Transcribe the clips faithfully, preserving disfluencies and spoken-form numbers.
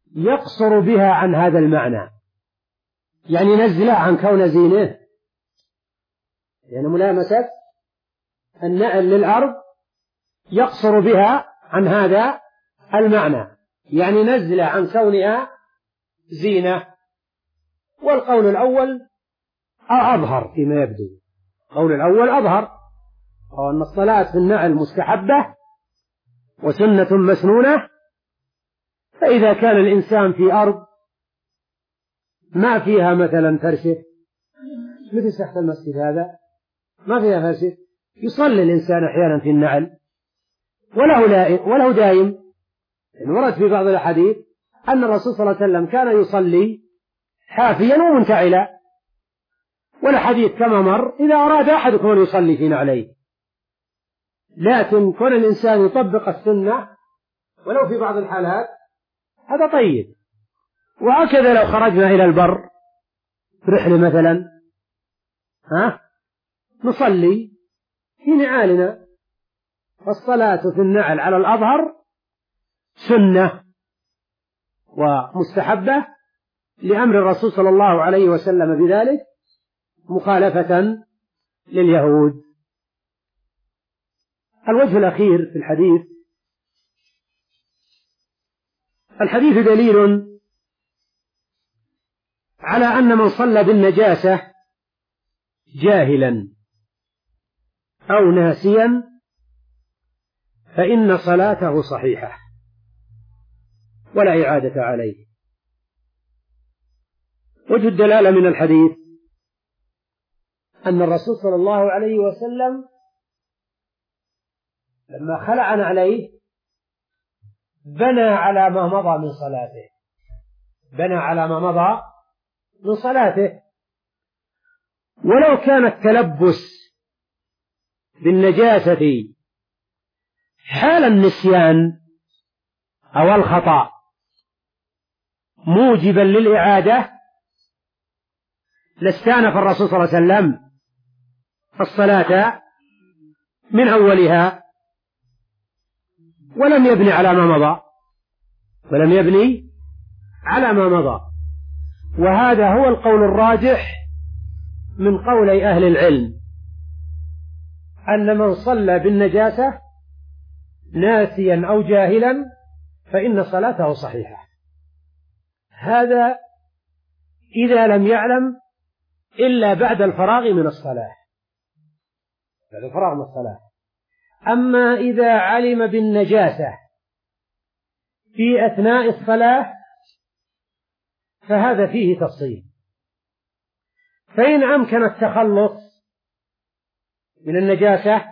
يقصر بها عن هذا المعنى، يعني نزله عن كون زينه، يعني ملامسة النعل للأرض يقصر بها عن هذا المعنى، يعني نزله عن كونها زينة. والقول الأول أظهر فيما يبدو، القول الأول أظهر، أو أن الصلاة في النعل مستحبة وسنة مسنونة. فإذا كان الإنسان في أرض ما فيها مثلا فرشة، مثل تحت المسجد هذا ما فيها فرشة، يصلي الإنسان أحيانا في النعل وله, وله دائم. يعني ورد في بعض الأحاديث أن الرسول صلى الله عليه وسلم كان يصلي حافيا ومنتعلا، والحديث كما مر إذا أراد أحدكم أن يصلي في نعليه. لكن كون الإنسان يطبق السنة ولو في بعض الحالات هذا طيب. وهكذا لو خرجنا إلى البر في رحلة مثلا، ها نصلي في نعالنا، فالصلاة في النعل على الأظهر سنة ومستحبة لأمر الرسول صلى الله عليه وسلم بذلك، مخالفة لليهود. الوجه الأخير في الحديث، الحديث دليل على أن من صلى بالنجاسة جاهلا أو ناسيا فإن صلاته صحيحة ولا إعادة عليه. وجه الدلالة من الحديث أن الرسول صلى الله عليه وسلم لما خلع عليه بنى على ما مضى من صلاته، بنى على ما مضى من صلاته. ولو كان التلبس بالنجاسة حال النسيان أو الخطأ موجبا للإعادة لاستأنف الرسول صلى الله عليه وسلم الصلاة من أولها ولم يبني على ما مضى، ولم يبني على ما مضى. وهذا هو القول الراجح من قولي أهل العلم، أن من صلى بالنجاسة ناسيا أو جاهلا فإن صلاته صحيحة. هذا إذا لم يعلم إلا بعد الفراغ من الصلاة، بعد الفراغ من الصلاة. أما إذا علم بالنجاسة في أثناء الصلاة فهذا فيه تفصيل. فإن أمكن التخلص من النجاسة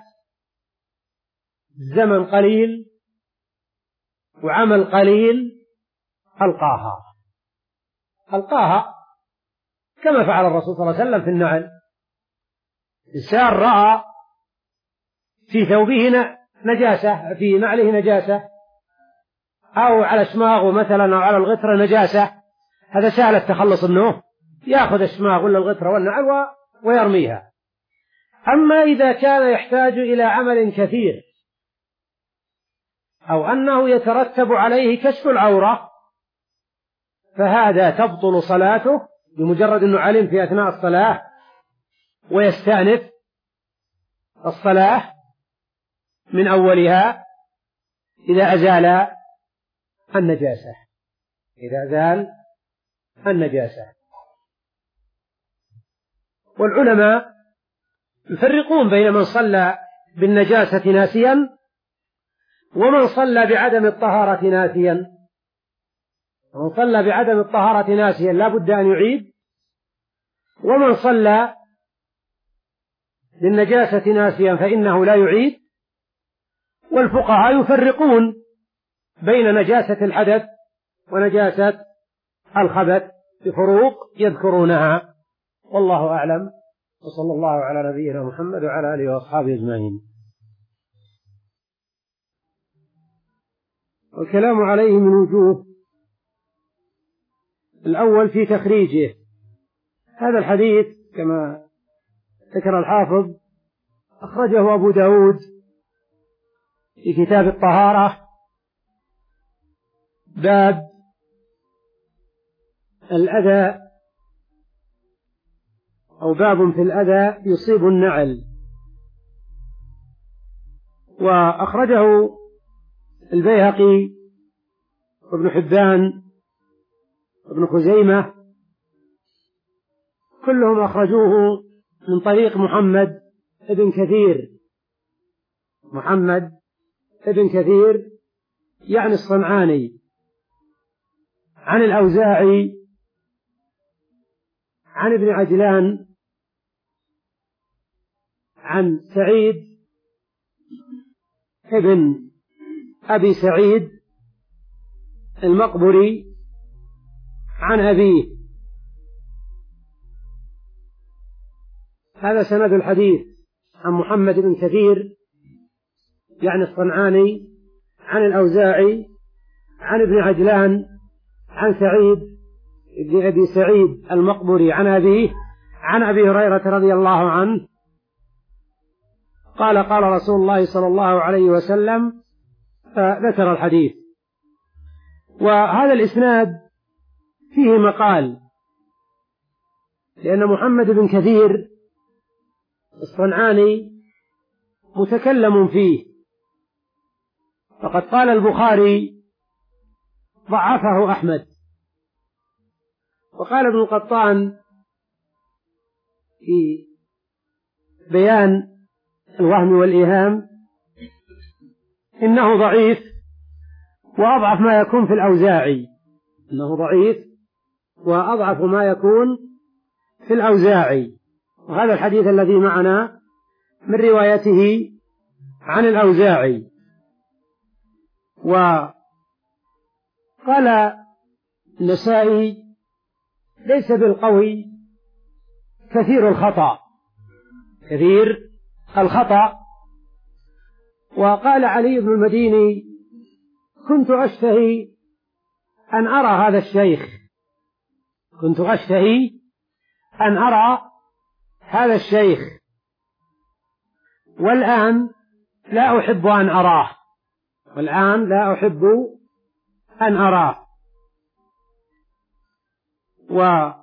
زمن قليل وعمل قليل ألقاها ألقاها كما فعل الرسول صلى الله عليه وسلم في النعل. إنسان رأى في ثوبه نجاسة، في نعله نجاسة، أو على شماغه مثلا أو على الغترة نجاسة، هذا سهل التخلص منه، يأخذ الشماغ ولا الغترة والنعل ويرميها. أما إذا كان يحتاج إلى عمل كثير أو أنه يترتب عليه كشف العورة فهذا تبطل صلاته بمجرد أنه علم في أثناء الصلاة ويستأنف الصلاة من أولها إذا أزال النجاسة، إذا أزال النجاسة. والعلماء يفرقون بين من صلى بالنجاسة ناسيا ومن صلى بعدم الطهارة ناسيا. من صلى بعدم الطهارة ناسيا لا بد أن يعيد، ومن صلى بالنجاسة ناسيا فإنه لا يعيد. والفقهاء يفرقون بين نجاسة الحدث ونجاسة الخبث بفروق يذكرونها، والله أعلم. وصلى الله على نبينا محمد وعلى آله وأصحابه أجمعين. والكلام عليه من وجوه. الأول في تخريجه، هذا الحديث كما ذكر الحافظ أخرجه أبو داود في كتاب الطهارة، باب الأذى أو باب في الأذى يصيب النعل. وأخرجه البيهقي وابن حبان وابن خزيمة، كلهم أخرجوه من طريق محمد ابن كثير. محمد ابن كثير يعني الصنعاني، عن الأوزاعي عن ابن عجلان عن سعيد ابن أبي سعيد المقبري عن أبيه. هذا سند الحديث عن محمد بن كثير يعني الصنعاني عن الأوزاعي عن ابن عجلان عن سعيد ابن أبي سعيد المقبري عن أبيه عن أبي هريرة رضي الله عنه قال قال رسول الله صلى الله عليه وسلم، فذكر الحديث. وهذا الإسناد فيه مقال، لأن محمد بن كثير الصنعاني متكلم فيه، فقد قال البخاري ضعفه أحمد، وقال ابن القطان في بيان الوهم والإيهام إنه ضعيف وأضعف ما يكون في الأوزاعي، إنه ضعيف وأضعف ما يكون في الأوزاعي. وهذا الحديث الذي معنا من روايته عن الأوزاعي. وقال النسائي ليس بالقوي كثير الخطأ، كثير الخطأ. وقال علي بن المديني كنت أشتهي أن أرى هذا الشيخ، كنت أشتهي أن أرى هذا الشيخ، والآن لا أحب أن أراه، والآن لا أحب أن أراه. ومع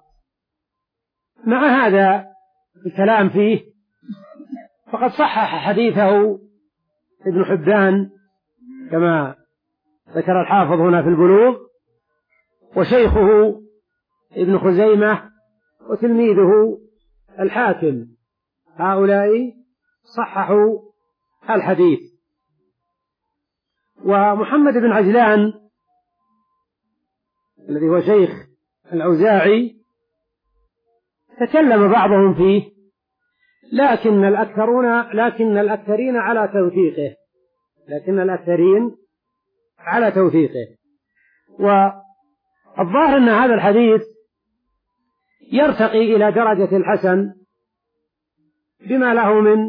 هذا الكلام فيه فقد صحح حديثه ابن حبان كما ذكر الحافظ هنا في البلوغ، وشيخه ابن خزيمة، وتلميذه الحاكم، هؤلاء صححوا الحديث. ومحمد بن عجلان الذي هو شيخ الأوزاعي تكلم بعضهم فيه، لكن الأكثرون لكن الأكثرين على توثيقه، لكن الأكثرين على توثيقه. والظاهر أن هذا الحديث يرتقي إلى درجة الحسن بما له من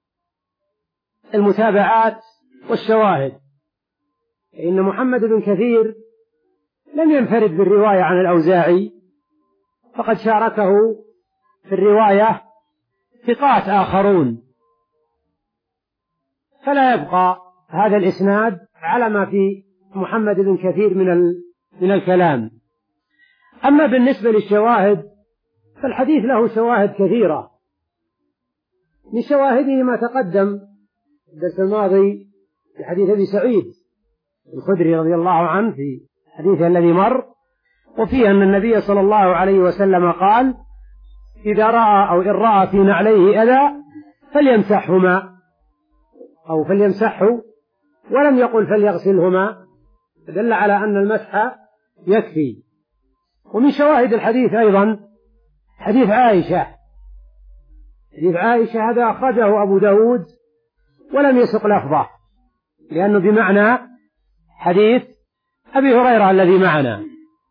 المتابعات والشواهد، فإن محمد بن كثير لم ينفرد بالرواية عن الأوزاعي، فقد شاركه في الرواية ثقات آخرون، فلا يبقى هذا الإسناد على ما في محمد بن كثير من من الكلام. أما بالنسبة للشواهد فالحديث له شواهد كثيرة، من شواهده ما تقدم الدرس الماضي في حديث أبي سعيد الخدري رضي الله عنه في حديثه الذي مر، وفيه أن النبي صلى الله عليه وسلم قال: إذا رأى أو إن رأى في نعليه أذى فليمسحهما أو فليمسحه، ولم يقل فليغسلهما، دل على أن المسح يكفي. ومن شواهد الحديث أيضا حديث عائشة، حديث عائشة هذا أخرجه أبو داود ولم يسق لفظه، لأنه بمعنى حديث أبي هريرة الذي معنا.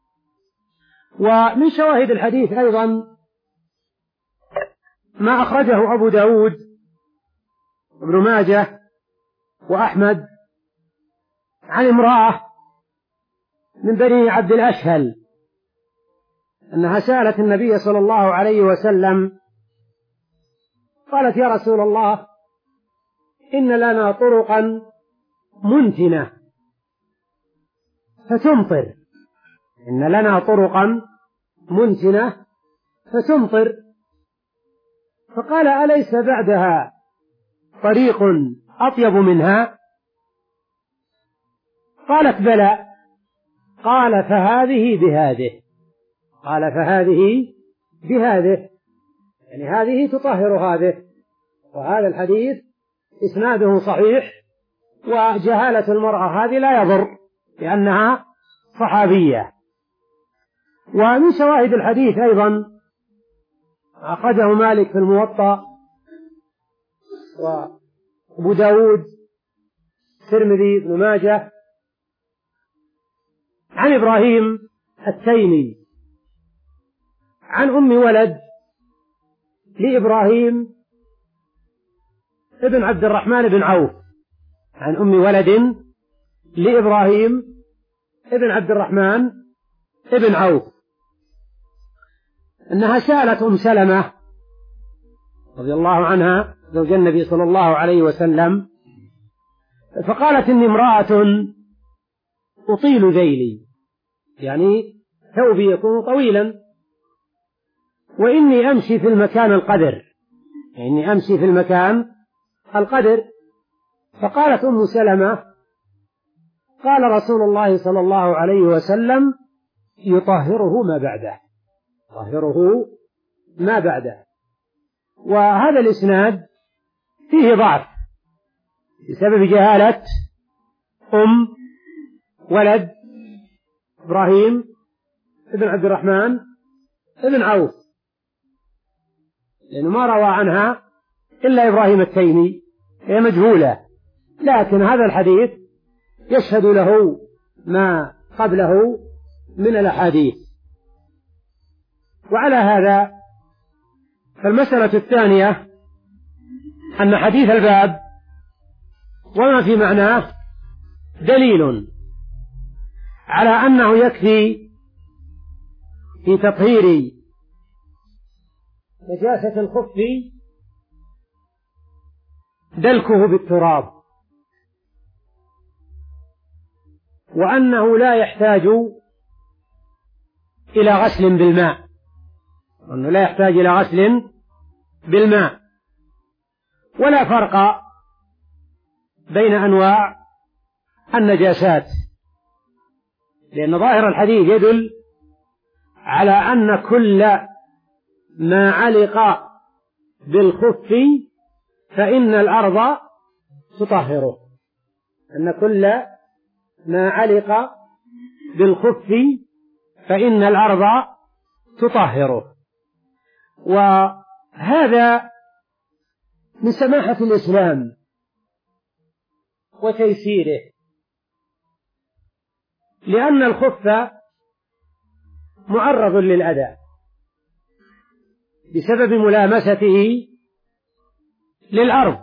ومن شواهد الحديث أيضا ما أخرجه أبو داود وابن ماجه وأحمد عن امرأة من بني عبد الأشهل أنها سألت النبي صلى الله عليه وسلم، قالت: يا رسول الله، إن لنا طرقا منتنة فتمطر، إن لنا طرقا منتنة فتمطر، فقال أليس بعدها طريق أطيب منها؟ قالت بلى. قال فهذه بهذه قال فهذه بهذه يعني هذه تطهر هذه. وهذا الحديث إسناده صحيح، وجهالة المرأة هذه لا يضر لأنها صحابية. ومن شواهد الحديث أيضا أخرجه مالك في الموطأ، وأبو داود، الترمذي، ابن ماجه، عن إبراهيم التيمي عن أم ولد لإبراهيم ابن عبد الرحمن بن عوف عن أم ولد لإبراهيم ابن عبد الرحمن ابن عوف أنها سألت أم سلمة رضي الله عنها زوج النبي صلى الله عليه وسلم، فقالت إني امرأة أطيل ذيلي، يعني ثوبي يكون طويلا، وإني أمشي في المكان القدر، يعني إني أمشي في المكان القدر. فقالت أم سلمة قال رسول الله صلى الله عليه وسلم يطهره ما بعده يطهره ما بعده. وهذا الإسناد فيه ضعف بسبب جهالة أم ولد إبراهيم ابن عبد الرحمن ابن عوف، لأنه ما روى عنها إلا إبراهيم التيمي، هي مجهولة، لكن هذا الحديث يشهد له ما قبله من الأحاديث. وعلى هذا فالمسألة الثانية أن حديث الباب وما في معناه دليل على أنه يكفي في تطهير نجاسة الخف دلكه بالتراب، وأنه لا يحتاج إلى غسل بالماء وأنه لا يحتاج إلى غسل بالماء ولا فرق بين أنواع النجاسات، لأن ظاهر الحديث يدل على أن كل ما علق بالخف فإن الأرض تطهره أن كل ما علق بالخف فإن الأرض تطهره. وهذا من سماحة الإسلام وتيسيره، لأن الخف معرض للأذى بسبب ملامسته للأرض،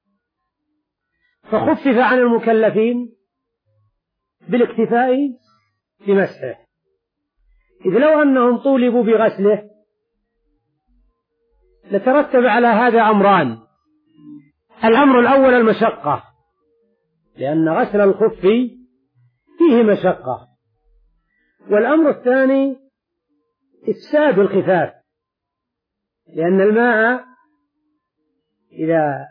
فخفف عن المكلفين بالاكتفاء بمسحه، إذ لو أنهم طولبوا بغسله لترتب على هذا أمران: الأمر الأول المشقة، لأن غسل الخف فيه مشقة، والأمر الثاني إفساد الخفاف، لأن الماء إذا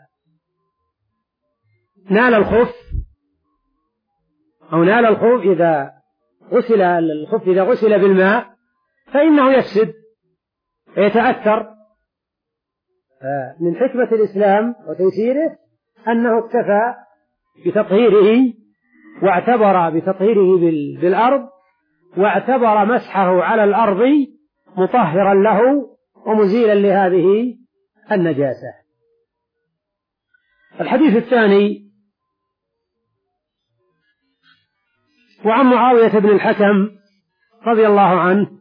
نال الخف أو نال الخف إذا غسل الخف إذا غسل بالماء فإنه يفسد ويتأثر. من حكمة الإسلام وتيسيره أنه اكتفى بتطهيره واعتبر بتطهيره بالأرض، واعتبر مسحه على الأرض مطهرا له ومزيلا لهذه النجاسة. الحديث الثاني وعن معاوية بن الحكم رضي الله عنه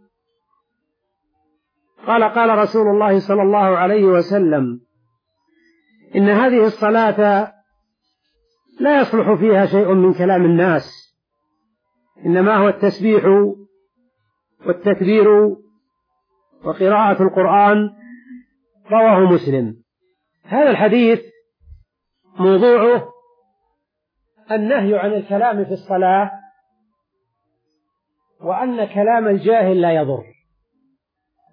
قال قال رسول الله صلى الله عليه وسلم: إن هذه الصلاة لا يصلح فيها شيء من كلام الناس، إنما هو التسبيح والتكبير وقراءة القرآن. رواه مسلم. هذا الحديث موضوعه النهي عن الكلام في الصلاة، وأن كلام الجاهل لا يضر،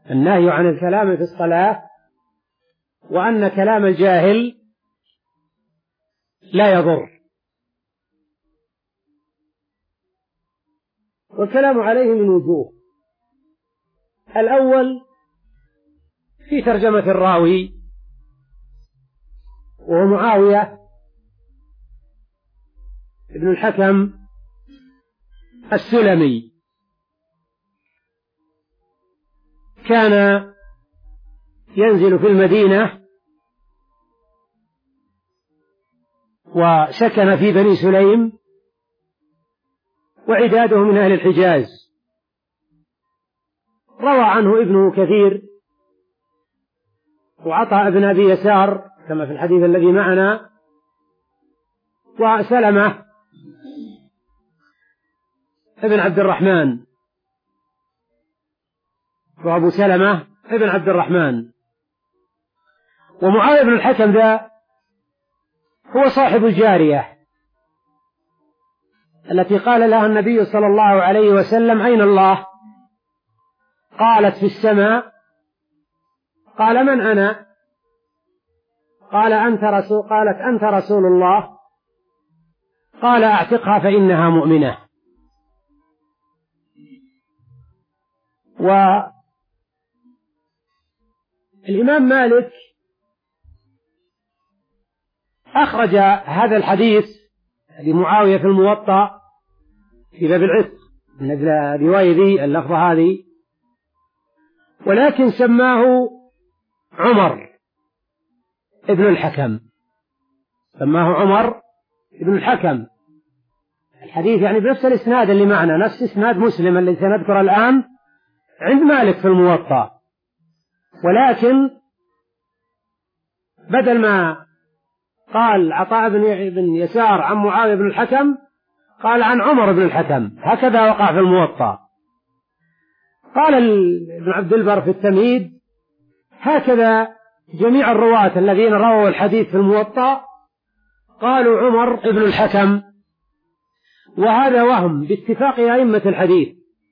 النهي عن الكلام في الصلاة، وأن كلام الجاهل لا يضر. والكلام عليه من وجوه: الأول في ترجمة الراوي، وهو معاوية ابن الحكم السلمي، كان ينزل في المدينة وسكن في بني سليم، وعداده من أهل الحجاز. روى عنه ابنه كثير، وعطى ابن أبي يسار كما في الحديث الذي معنا، وسلمة ابن عبد الرحمن، وأبو سلمة ابن عبد الرحمن. ومعاوية بن الحكم ذا هو صاحب الجارية التي قال لها النبي صلى الله عليه وسلم: أين الله؟ قالت: في السماء. قال: من أنا؟ قال: أنت رسول قالت: أنت رسول الله. قال: أعتقها فإنها مؤمنة. والإمام مالك أخرج هذا الحديث لمعاوية في الموطأ في باب العتق من أجل الرواية ذي اللفظة هذه، ولكن سماه عمر ابن الحكم، سماه عمر ابن الحكم. الحديث يعني بنفس الإسناد اللي معنا، نفس إسناد مسلم الذي سنذكر الآن عند مالك في الموطأ، ولكن بدل ما قال عطاء بن يسار عن معاوية بن الحكم قال عن عمر بن الحكم، هكذا وقع في الموطأ. قال ابن عبد البر في التمهيد: هكذا جميع الرواة الذين رووا الحديث في الموطأ قالوا عمر بن الحكم، وهذا وهم باتفاق أئمة الحديث،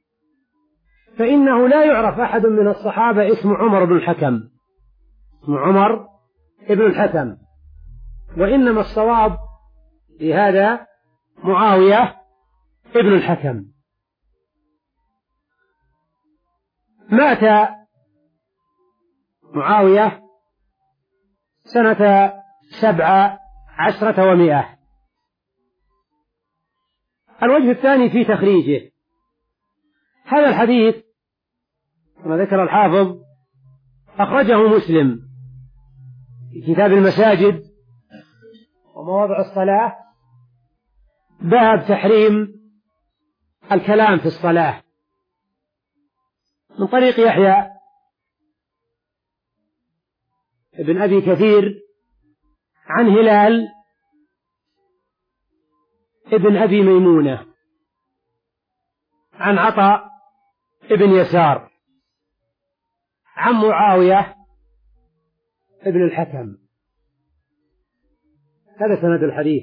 فإنه لا يعرف أحد من الصحابة اسم عمر بن الحكم، اسم عمر بن الحكم، وإنما الصواب لهذا معاوية ابن الحكم. مات معاوية سنة سبع عشرة ومئة. الوجه الثاني في تخريجه: هذا الحديث كما ذكر الحافظ أخرجه مسلم في كتاب المساجد ومواضع الصلاة، باب تحريم الكلام في الصلاة، من طريق يحيى ابن أبي كثير عن هلال ابن أبي ميمونة عن عطاء ابن يسار عن معاوية ابن الحكم. هذا سند الحديث.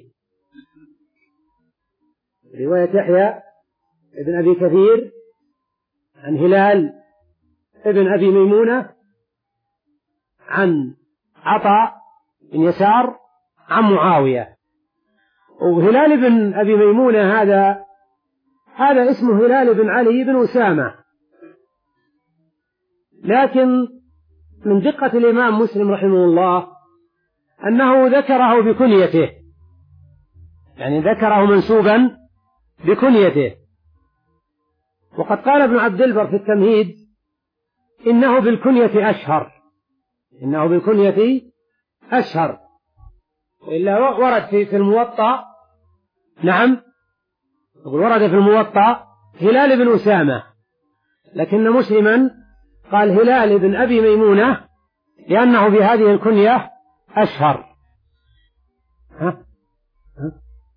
رواية يحيى ابن أبي كثير عن هلال ابن أبي ميمونة عن عطاء بن يسار عن معاوية. وهلال بن أبي ميمونة هذا هذا اسمه هلال بن علي بن أسامة، لكن من دقة الإمام مسلم رحمه الله أنه ذكره بكنيته، يعني ذكره منسوبا بكنيته. وقد قال ابن عبد البر في التمهيد: إنه بالكنية أشهر، إنه بالكنية أشهر، وإلا ورد في الموطأ، نعم ورد في الموطأ هلال بن أسامة، لكن مسلما قال هلال بن أبي ميمونة لأنه بهذه الكنية أشهر. ها؟ ها؟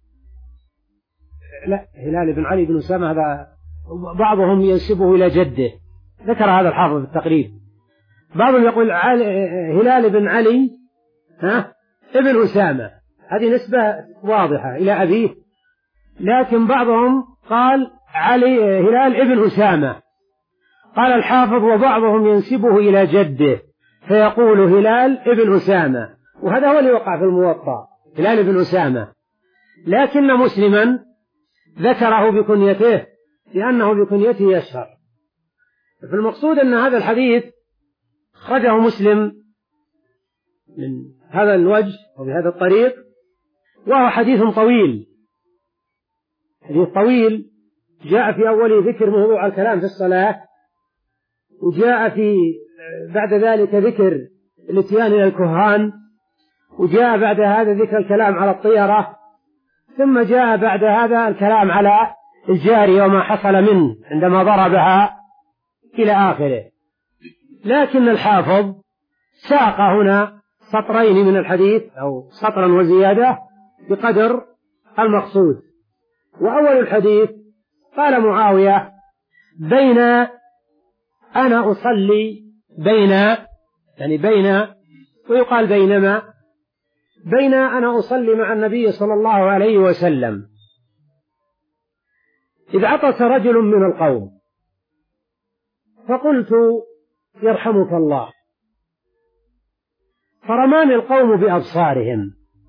لا، هلال بن علي بن أسامة هذا بعضهم ينسبه إلى جده، ذكر هذا الحافظ في التقريب. بعضهم يقول هلال بن علي ها ابن أسامة، هذه نسبة واضحة إلى أبيه، لكن بعضهم قال علي هلال ابن أسامة، قال الحافظ: وبعضهم ينسبه إلى جده فيقول هلال ابن أسامة، وهذا هو اللي وقع في الموطأ، هلال ابن أسامة، لكن مسلما ذكره بكنيته لأنه بكنيته يشهر. فالمقصود أن هذا الحديث خرجه مسلم من هذا الوجه وبهذا الطريق، وهو حديث طويل، حديث طويل جاء في أوله ذكر موضوع الكلام في الصلاة، وجاء في بعد ذلك ذكر الاتيان إلى الكهان، وجاء بعد هذا ذكر الكلام على الطيرة، ثم جاء بعد هذا الكلام على الجارية وما حصل منه عندما ضربها إلى آخره. لكن الحافظ ساق هنا سطرين من الحديث أو سطرا وزيادة بقدر المقصود. وأول الحديث قال معاوية: بين أنا أصلي بين يعني بين ويقال بينما بين أنا أصلي مع النبي صلى الله عليه وسلم إذ عطس رجل من القوم فقلت: يرحمك الله، فرماني القوم بأبصارهم،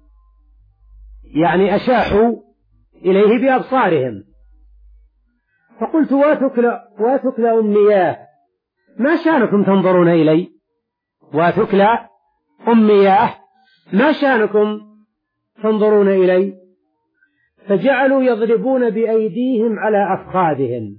يعني أشاحوا إليه بأبصارهم، فقلت: واتكل واتكل أمياه، ما شانكم تنظرون إلي؟ واتكل أمياه، ما شانكم تنظرون إلي؟ فجعلوا يضربون بأيديهم على أفخاذهم،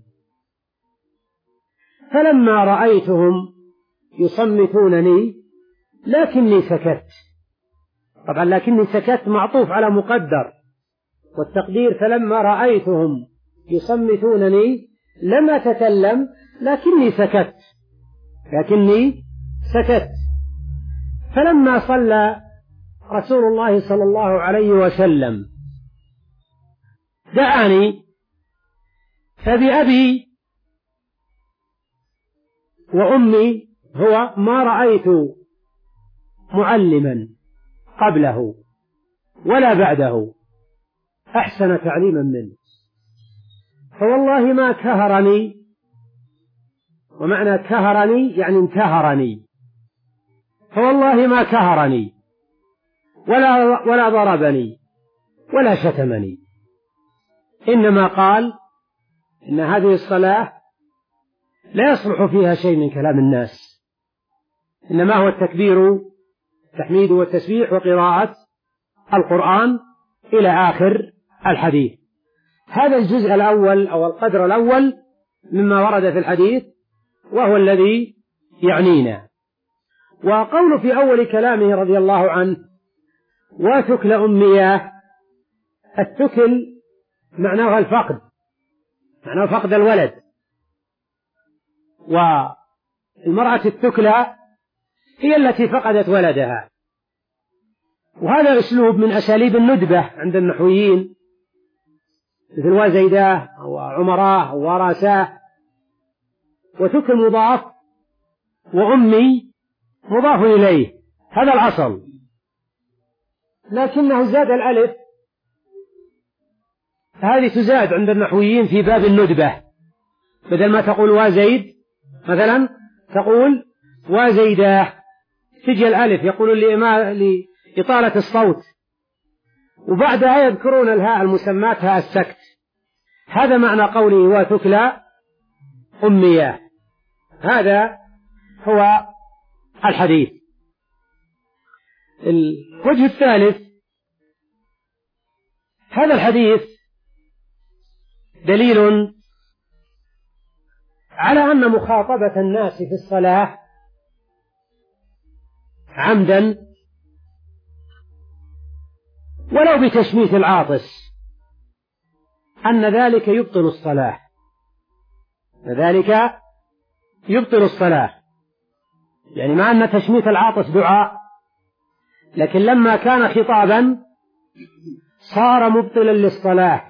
فلما رأيتهم يصمتونني لكني سكت. طبعا لكني سكت معطوف على مقدر، والتقدير فلما رأيتهم يصمتونني لم أتكلم لكني سكت لكني سكت فلما صلى رسول الله صلى الله عليه وسلم دعاني، فبأبي وأمي هو ما رأيت معلما قبله ولا بعده أحسن تعليما منه، فوالله ما كهرني، ومعنى كهرني يعني انتهرني، فوالله ما كهرني ولا, ولا ضربني ولا شتمني، إنما قال إن هذه الصلاة لا يصلح فيها شيء من كلام الناس، إنما هو التكبير التحميد والتسبيح وقراءة القرآن إلى آخر الحديث. هذا الجزء الأول أو القدر الأول مما ورد في الحديث وهو الذي يعنينا. وقول في أول كلامه رضي الله عنه: وتكل أمياه، التكل معناه الفقد، معناه فقد الولد، والمرأة التكلى هي التي فقدت ولدها، وهذا أسلوب من أساليب الندبة عند النحويين، مثل وزيداه وعمراه ووراساه. وتكل مضاف وأمي مضاف إليه، هذا الأصل، لكنه زاد الألف، هذه تزاد عند النحويين في باب الندبة، بدل ما تقول وزيد مثلا تقول وزيداه، تجي الألف يقول لإطالة الصوت، وبعدها يذكرون الهاء المسمات هاء السكت. هذا معنى قوله وتكلى أمياه، هذا هو الحديث. الوجه الثالث: هذا الحديث دليل على أن مخاطبة الناس في الصلاة عمدا ولو بتشميت العاطس أن ذلك يبطل الصلاة، ذلك يبطل الصلاة، يعني مع أن تشميت العاطس دعاء، لكن لما كان خطابا صار مبطلا للصلاة.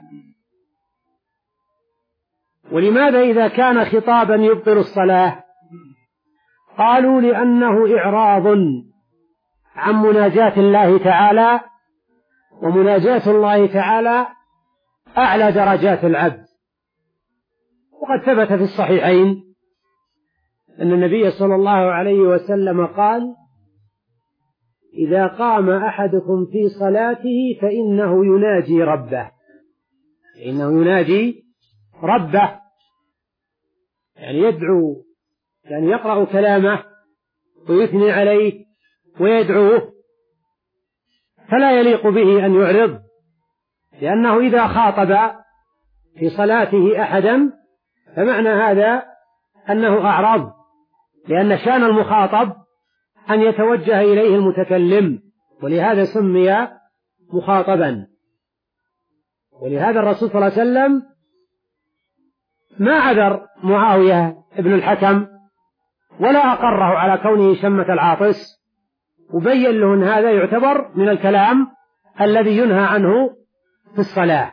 ولماذا إذا كان خطابا يبطل الصلاة؟ قالوا لأنه إعراض عن مناجاة الله تعالى، ومناجاة الله تعالى أعلى درجات العبد. وقد ثبت في الصحيحين أن النبي صلى الله عليه وسلم قال: إذا قام أحدكم في صلاته فإنه يناجي ربه، فإنه يناجي ربه، يعني يدعو، يعني يقرأ كلامه ويثني عليه ويدعوه، فلا يليق به أن يعرض، لأنه إذا خاطب في صلاته أحدا فمعنى هذا أنه أعرض، لأن شأن المخاطب أن يتوجه إليه المتكلم، ولهذا سمي مخاطبا. ولهذا الرسول صلى الله عليه وسلم ما عذر معاوية ابن الحكم ولا أقره على كونه شمة العاطس، وبين له أن هذا يعتبر من الكلام الذي ينهى عنه في الصلاة.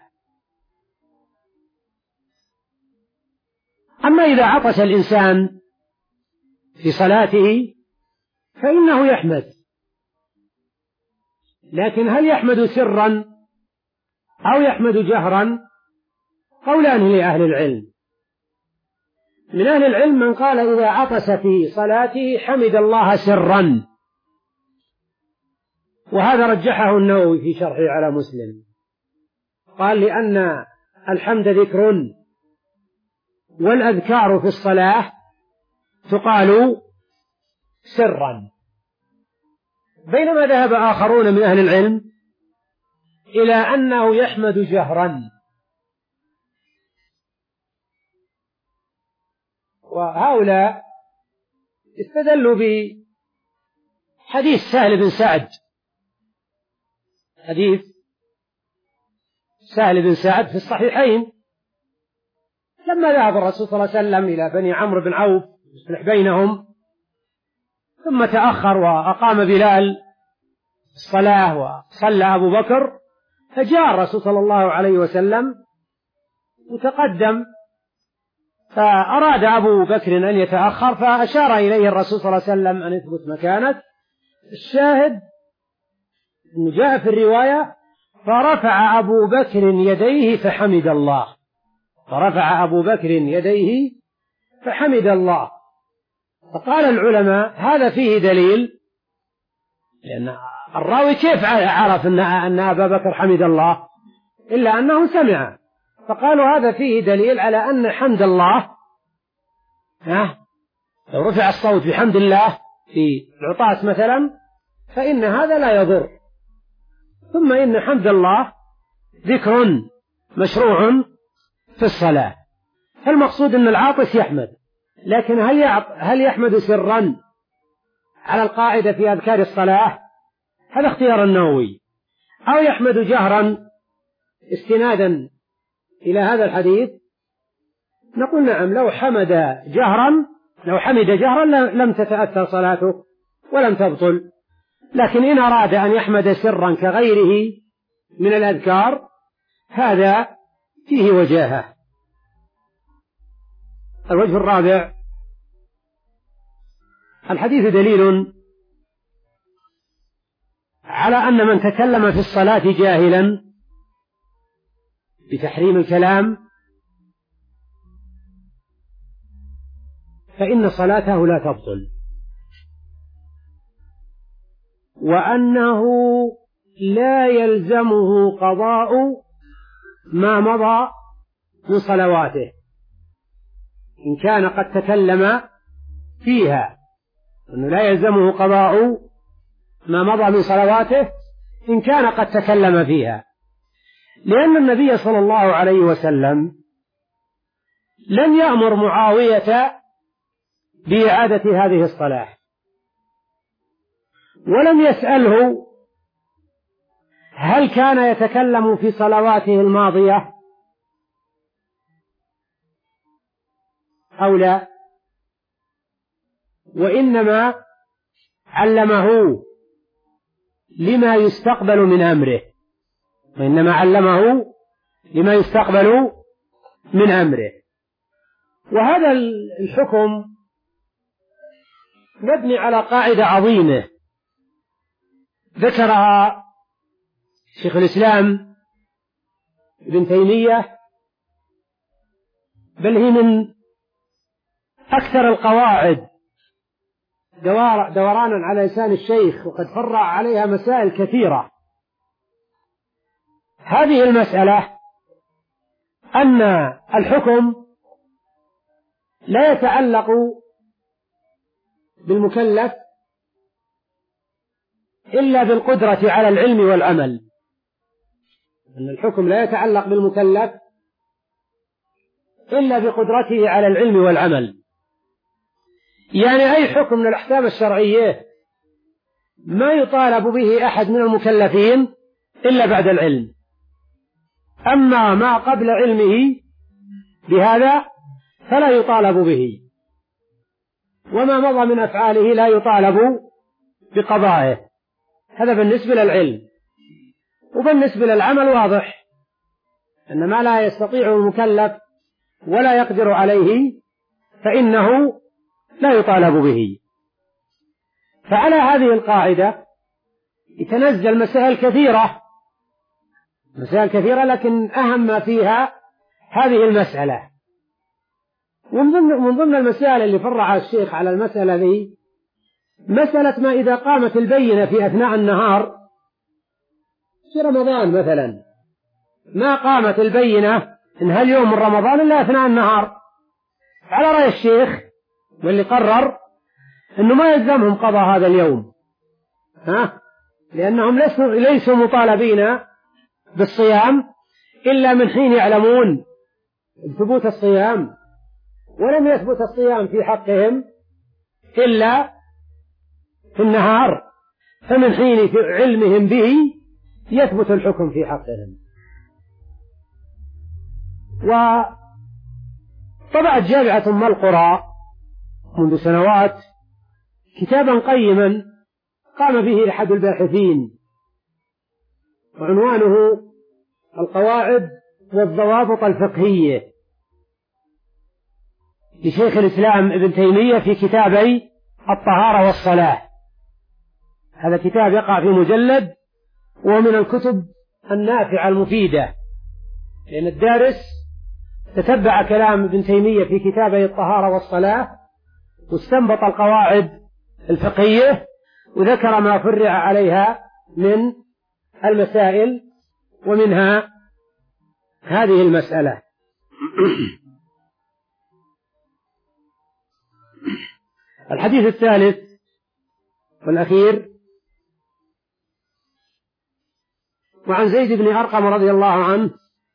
أما إذا عطس الإنسان في صلاته فإنه يحمد، لكن هل يحمد سرا أو يحمد جهرا؟ قولان لأهل العلم. من أهل العلم من قال إذا عطس في صلاته حمد الله سرا، وهذا رجحه النووي في شرحه على مسلم، قال لأن الحمد ذكر والأذكار في الصلاة تقال سرا. بينما ذهب آخرون من أهل العلم إلى أنه يحمد جهرا، وهؤلاء استدلوا بحديث سهل بن سعد، حديث سهل بن سعد في الصحيحين، لما ذهب الرسول صلى الله عليه وسلم إلى بني عمرو بن عوف يصلح بينهم، ثم تأخر وأقام بلال الصلاة وصلى أبو بكر، فجاء الرسول صلى الله عليه وسلم وتقدم، فأراد أبو بكر أن يتأخر، فأشار إليه الرسول صلى الله عليه وسلم أن يثبت مكانك. الشاهد أنه جاء في الرواية: فرفع أبو بكر يديه فحمد الله، فرفع أبو بكر يديه فحمد الله. فقال العلماء هذا فيه دليل، لأن الراوي كيف عرف أن أبا بكر حمد الله إلا أنه سمع، فقالوا هذا فيه دليل على أن حمد الله، ها لو رفع الصوت بحمد الله في العطاس مثلا فإن هذا لا يضر. ثم إن حمد الله ذكر مشروع في الصلاة، فالمقصود أن العاطس يحمد، لكن هل هل يحمد سرا على القاعدة في أذكار الصلاة؟ هذا اختيار النووي. أو يحمد جهرا استنادا إلى هذا الحديث؟ نقول نعم، لو حمد جهرا لو حمد جهرا لم تتأثر صلاته ولم تبطل، لكن إن أراد أن يحمد سرا كغيره من الأذكار هذا فيه وجاهة. الوجه الرابع: الحديث دليل على أن من تكلم في الصلاة جاهلا بتحريم الكلام فإن صلاته لا تبطل، وأنه لا يلزمه قضاء ما مضى من صلواته إن كان قد تكلم فيها، أنه لا يلزمه قضاء ما مضى من صلواته إن كان قد تكلم فيها، لأن النبي صلى الله عليه وسلم لم يأمر معاوية بإعادة هذه الصلاة، ولم يسأله هل كان يتكلم في صلواته الماضية أو لا، وإنما علمه لما يستقبل من أمره وإنما علمه لما يستقبل من أمره. وهذا الحكم مبني على قاعدة عظيمة ذكرها شيخ الإسلام ابن تيمية، بل هي من أكثر القواعد دور دورانا على لسان الشيخ، وقد فرع عليها مسائل كثيرة. هذه المسألة أن الحكم لا يتعلق بالمكلف إلا بالقدرة على العلم والعمل، أن الحكم لا يتعلق بالمكلف إلا بقدرته على العلم والعمل. يعني أي حكم من الأحكام الشرعية ما يطالب به أحد من المكلفين إلا بعد العلم، أما ما قبل علمه بهذا فلا يطالب به، وما مضى من أفعاله لا يطالب بقضائه. هذا بالنسبة للعلم. وبالنسبة للعمل واضح أن ما لا يستطيع المكلف ولا يقدر عليه فإنه لا يطالب به. فعلى هذه القاعدة يتنزل مسائل كثيرة مسائل كثيرة لكن أهم ما فيها هذه المسألة. ومن ضمن المسائل اللي فرع الشيخ على المسألة ذي مسألة ما إذا قامت البينة في أثناء النهار في رمضان مثلا، ما قامت البينة إن هاليوم من رمضان إلا أثناء النهار، على رأي الشيخ واللي قرر أنه ما يلزمهم قضاء هذا اليوم، ها؟ لأنهم ليسوا مطالبين بالصيام إلا من حين يعلمون ثبوت الصيام، ولم يثبت الصيام في حقهم إلا في النهار، فمن حين في علمهم به يثبت الحكم في حقهم. وطبعت جامعة أم القرى منذ سنوات كتابا قيما قام به أحد الباحثين، وعنوانه القواعد والضوابط الفقهية لشيخ الإسلام ابن تيمية في كتابي الطهارة والصلاة. هذا كتاب يقع في مجلد، ومن الكتب النافعة المفيدة، لأن الدارس تتبع كلام ابن تيمية في كتابي الطهارة والصلاة واستنبط القواعد الفقهية وذكر ما فرع عليها من المسائل، ومنها هذه المسألة. الحديث الثالث والأخير: وعن زيد بن أرقم رضي الله عنه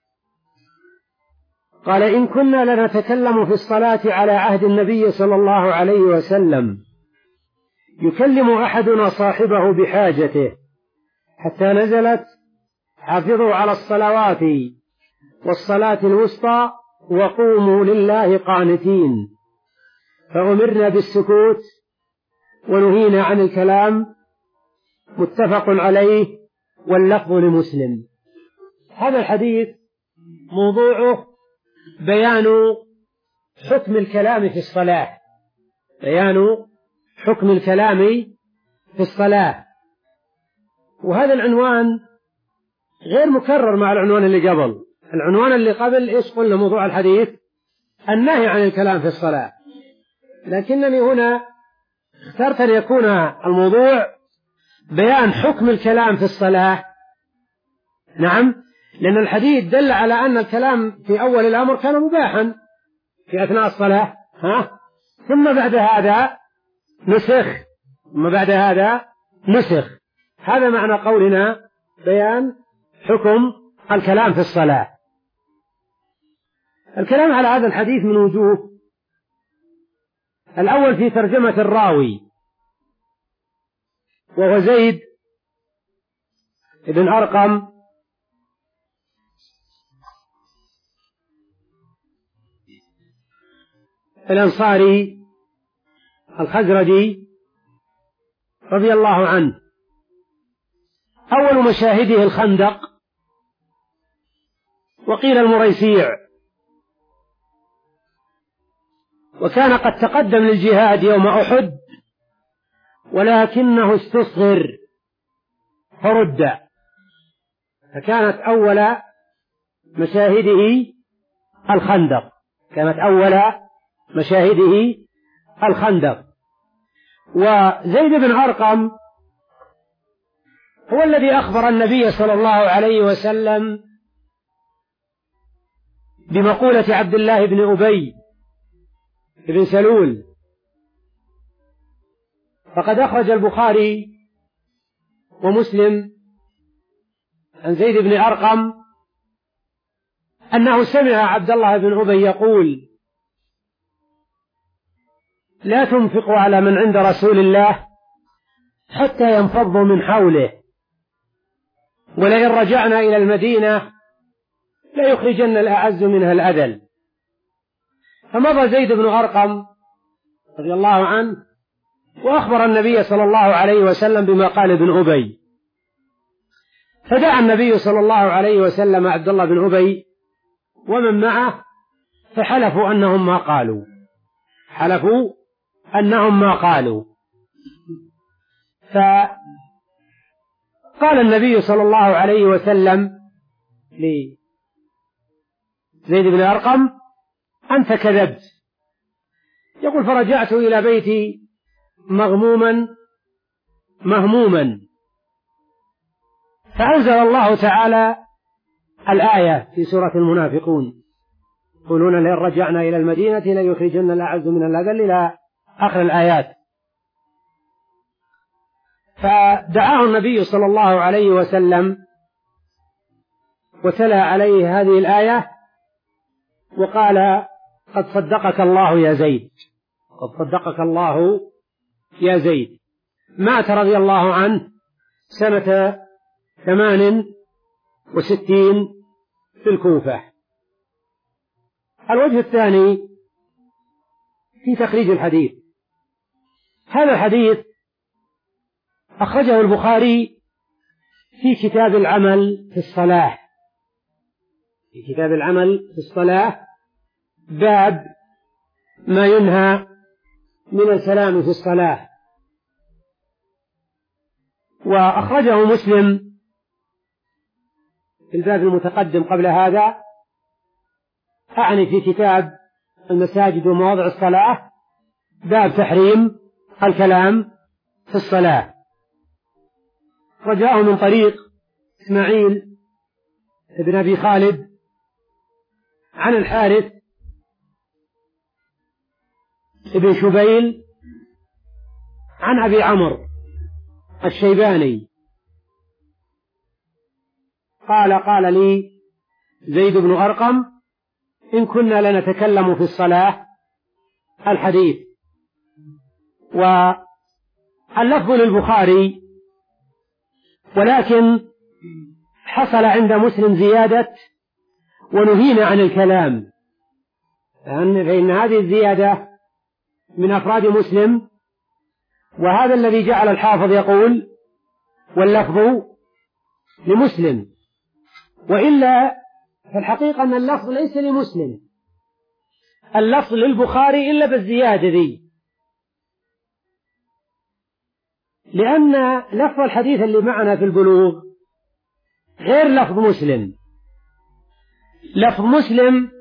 قال: إن كنا لنتكلم في الصلاة على عهد النبي صلى الله عليه وسلم يكلم أحدنا صاحبه بحاجته حتى نزلت: حافظوا على الصلوات والصلاة الوسطى وقوموا لله قانتين، فأمرنا بالسكوت ونهينا عن الكلام. متفق عليه واللفظ لمسلم. هذا الحديث موضوعه بيان حكم الكلام في الصلاة بيان حكم الكلام في الصلاة وهذا العنوان غير مكرر مع العنوان اللي قبل. العنوان اللي قبل إيش قلنا موضوع الحديث؟ النهي عن الكلام في الصلاة، لكنني هنا اخترت أن يكون الموضوع بيان حكم الكلام في الصلاة. نعم، لأن الحديث دل على أن الكلام في أول الأمر كان مباحا في أثناء الصلاة، ها؟ ثم بعد هذا نسخ ثم بعد هذا نسخ هذا معنى قولنا بيان حكم الكلام في الصلاة. الكلام على هذا الحديث من وجوه: الأول في ترجمة الراوي، وهو زيد بن أرقم الأنصاري الخزرجي رضي الله عنه. أول مشاهده الخندق، وقيل المريسيع، وكان قد تقدم للجهاد يوم أحد ولكنه استصغر فرد، فكانت أول مشاهده الخندق كانت أول مشاهده الخندق وزيد بن أرقم هو الذي أخبر النبي صلى الله عليه وسلم بمقولة عبد الله بن أبي بن سلول، فقد أخرج البخاري ومسلم عن زيد بن أرقم أنه سمع عبد الله بن أبي يقول: لا تنفقوا على من عند رسول الله حتى ينفضوا من حوله، ولئن رجعنا إلى المدينة ليخرجن الأعز منها الأذل. فمضى زيد بن أرقم رضي الله عنه وأخبر النبي صلى الله عليه وسلم بما قال ابن أبي، فدعا النبي صلى الله عليه وسلم عبد الله بن أبي ومن معه فحلفوا أنهم ما قالوا حلفوا أنهم ما قالوا فقال النبي صلى الله عليه وسلم لزيد بن أرقم: أنت كذبت. يقول: فرجعت إلى بيتي مغموما مهموما، فأنزل الله تعالى الآية في سورة المنافقون: يقولون لئن رجعنا إلى المدينة ليخرجن الأعز من الأذل، إلى آخر الآيات. فدعاه النبي صلى الله عليه وسلم وتلا عليه هذه الآية وقال: قد صدقك الله يا زيد، قد صدقك الله يا زيد. مات رضي الله عنه سنة ثمان وستين في الكوفة. الوجه الثاني في تخريج الحديث. هذا الحديث أخرجه البخاري في كتاب العمل في الصلاة، في كتاب العمل في الصلاة، باب ما ينهى من الكلام في الصلاة. وأخرجه مسلم في الباب المتقدم قبل هذا، أعني في كتاب المساجد ومواضع الصلاة، باب تحريم الكلام في الصلاة. رجاه من طريق إسماعيل بن أبي خالد عن الحارث بن شبيل عن أبي عمرو الشيباني قال: قال لي زيد بن أرقم: إن كنا لنتكلم في الصلاة. الحديث. واللفظ للبخاري، ولكن حصل عند مسلم زيادة: ونهينا عن الكلام، فإن هذه الزيادة من أفراد مسلم، وهذا الذي جعل الحافظ يقول: واللفظ لمسلم. وإلا فالحقيقة أن اللفظ ليس لمسلم، اللفظ للبخاري إلا بالزيادة ذي، لأن لفظ الحديث اللي معنا في البلوغ غير لفظ مسلم. لفظ مسلم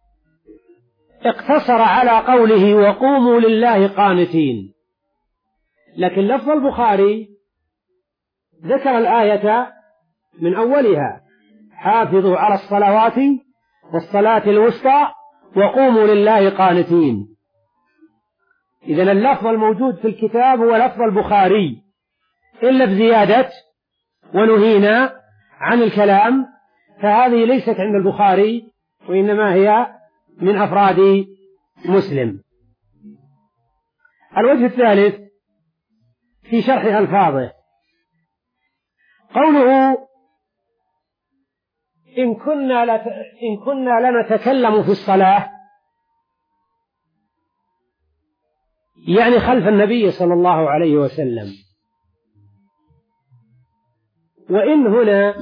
اقتصر على قوله: وقوموا لله قانتين، لكن لفظ البخاري ذكر الآية من أولها: حافظوا على الصلوات والصلاة الوسطى وقوموا لله قانتين. إذن اللفظ الموجود في الكتاب هو لفظ البخاري، إلا بزيادة: ونهينا عن الكلام، فهذه ليست عند البخاري، وإنما هي من أفراد مسلم. الوجه الثالث في شرح ألفاظه، قوله: إن كنا, لت... إن كنا لنتكلم في الصلاة، يعني خلف النبي صلى الله عليه وسلم. وإن هنا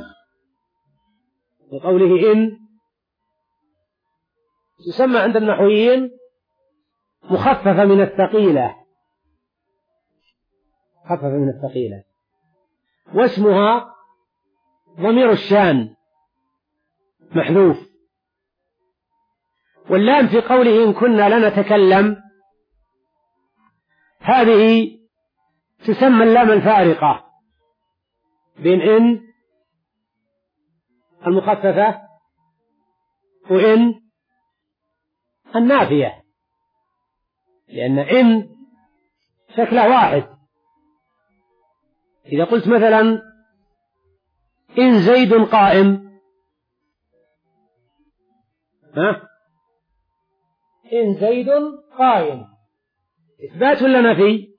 بقوله إن تسمى عند النحويين مخففة من الثقيلة، مخففة من الثقيلة، واسمها ضمير الشان محذوف. واللام في قوله إن كنا لنتكلم هذه تسمى اللام الفارقة بين إن المخففة وإن النافية، لأن إن شكله واحد. إذا قلت مثلا إن زيد قائم، ها؟ إن زيد قائم إثبات ولا نفي؟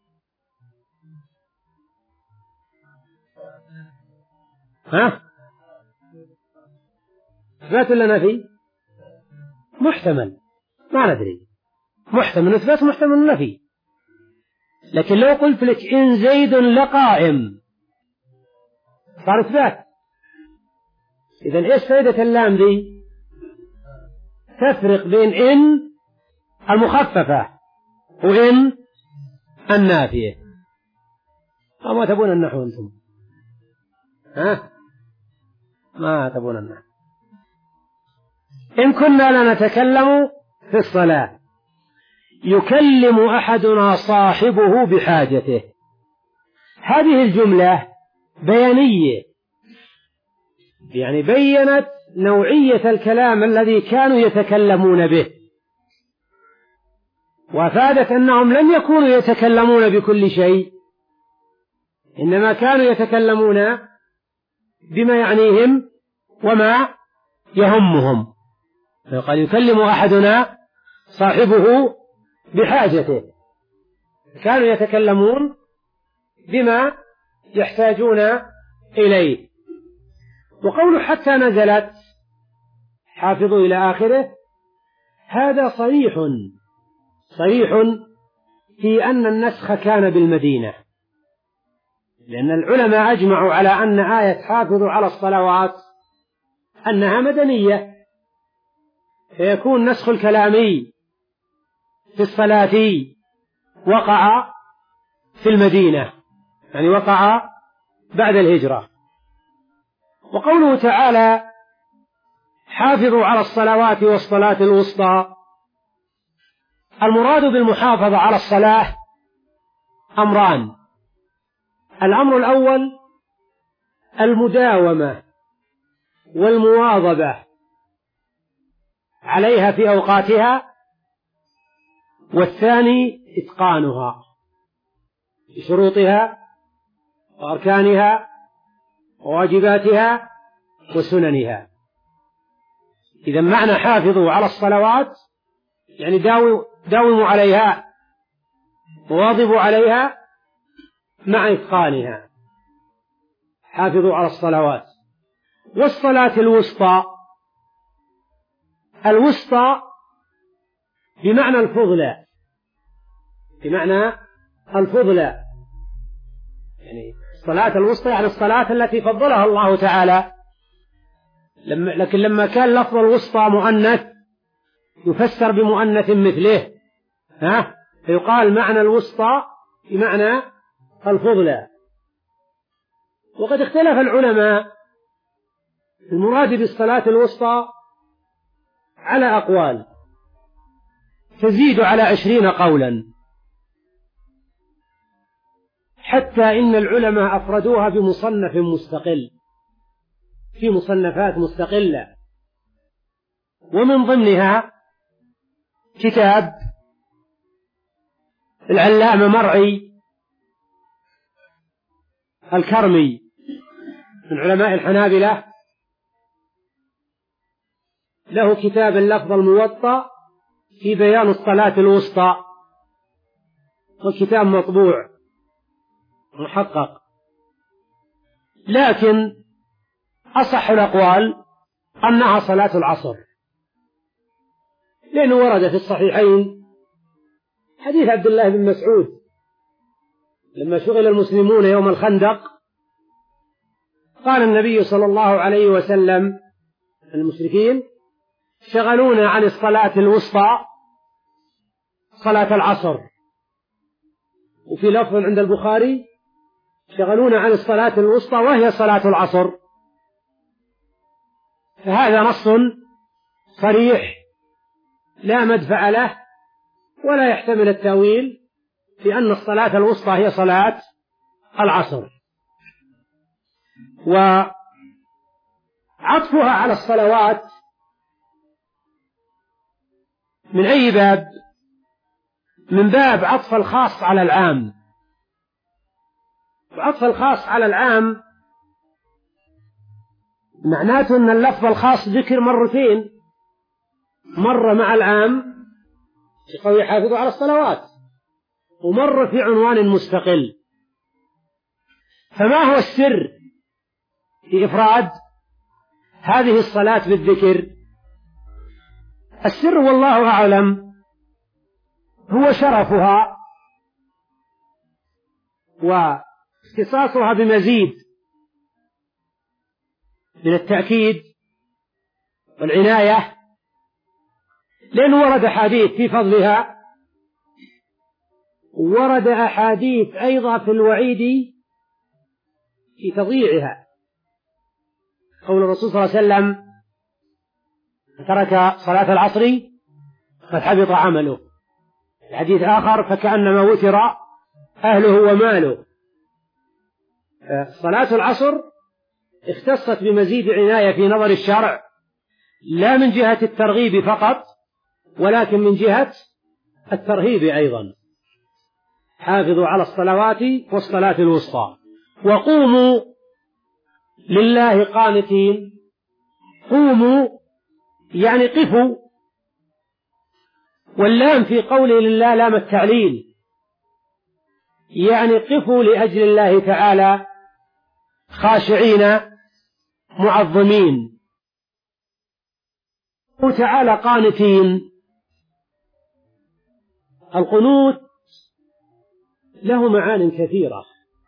ها؟ إثبات ولا نفي؟ محتمل، ما ندري، محتمل إثبات محتمل نفي. لكن لو قلت لك إن زيد لقائم صار إثبات. إذن إيش فائدة اللام دي؟ تفرق بين إن المخففة وإن النافية. أما تبون النحو أنتم؟ ها؟ ما تبون النحو. إن كنا لنتكلم في الصلاة يكلم أحدنا صاحبه بحاجته، هذه الجملة بيانية، يعني بيّنت نوعية الكلام الذي كانوا يتكلمون به، وأفادت أنهم لم يكونوا يتكلمون بكل شيء، إنما كانوا يتكلمون بما يعنيهم وما يهمهم. فقال يكلم أحدنا صاحبه بحاجته، كانوا يتكلمون بما يحتاجون إليه. وقوله حتى نزلت حافظوا إلى آخره، هذا صريح صريح في أن النسخ كان بالمدينة، لأن العلماء أجمعوا على أن آية حافظوا على الصلوات أنها مدنية، فيكون نسخ الكلامي في الصلاة وقع في المدينة، يعني وقع بعد الهجرة. وقوله تعالى حافظوا على الصلوات والصلاة الوسطى، المراد بالمحافظة على الصلاة أمران: الأمر الأول المداومة والمواظبة عليها في أوقاتها، والثاني إتقانها بشروطها وأركانها وواجباتها وسننها. إذا معنى حافظوا على الصلوات يعني داوموا عليها وواظبوا عليها مع إتقانها، حافظوا على الصلوات. والصلاة الوسطى، الوسطى بمعنى الفضلى، بمعنى الفضلى، يعني الصلاة الوسطى يعني الصلاة التي فضلها الله تعالى. لما لكن لما كان لفظ الوسطى مؤنث يفسر بمؤنث مثله، ها، فيقال معنى الوسطى بمعنى الفضلى. وقد اختلف العلماء المراد بالصلاة الوسطى على أقوال تزيد على عشرين قولا، حتى إن العلماء أفردوها بمصنف مستقل، في مصنفات مستقلة، ومن ضمنها كتاب العلامة مرعي الكرمي من علماء الحنابلة، له كتاب اللفظ الموطأ في بيان الصلاة الوسطى، والكتاب مطبوع محقق. لكن أصح الأقوال أنها صلاة العصر، لأنه ورد في الصحيحين حديث عبد الله بن مسعود لما شغل المسلمون يوم الخندق قال النبي صلى الله عليه وسلم المشركين شغلونا عن الصلاة الوسطى صلاة العصر، وفي لفظ عند البخاري شغلونا عن الصلاة الوسطى وهي صلاة العصر. فهذا نص صريح لا مدفع له ولا يحتمل التأويل في أن الصلاة الوسطى هي صلاة العصر. وعطفها على الصلوات من أي باب؟ من باب عطف الخاص على العام. وعطف الخاص على العام معناته أن اللفظ الخاص ذكر مرتين، مرة مع العام في قول حافظوا على الصلوات، ومرة في عنوان مستقل. فما هو السر في إفراد هذه الصلاة بالذكر؟ السر والله أعلم هو شرفها واختصاصها بمزيد من التأكيد والعناية، لأن ورد حديث في فضلها، ورد أحاديث أيضا في الوعيد في تضييعها. قول الرسول صلى الله عليه وسلم: ترك صلاة العصر قد حبط عمله. الحديث آخر: فكأنما وتر أهله وماله. صلاة العصر اختصت بمزيد عناية في نظر الشرع، لا من جهة الترغيب فقط ولكن من جهة الترهيب أيضا. حافظوا على الصلوات والصلاة الوسطى وقوموا لله قانتين. قوموا يعني قفوا، واللام في قوله لله لام التعليل، يعني قفوا لأجل الله تعالى خاشعين معظمين. وتعالى قانتين. القنوت له معان كثيرة،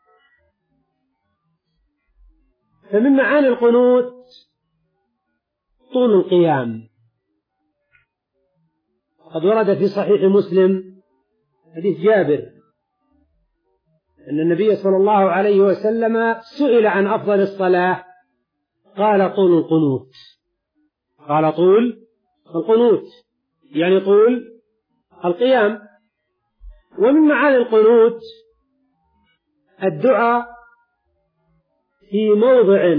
فمن معاني القنوت طول القيام. قد ورد في صحيح مسلم حديث جابر أن النبي صلى الله عليه وسلم سئل عن أفضل الصلاة قال طول القنوت. قال طول القنوت يعني طول القيام. ومن معاني القنوت الدعاء في موضع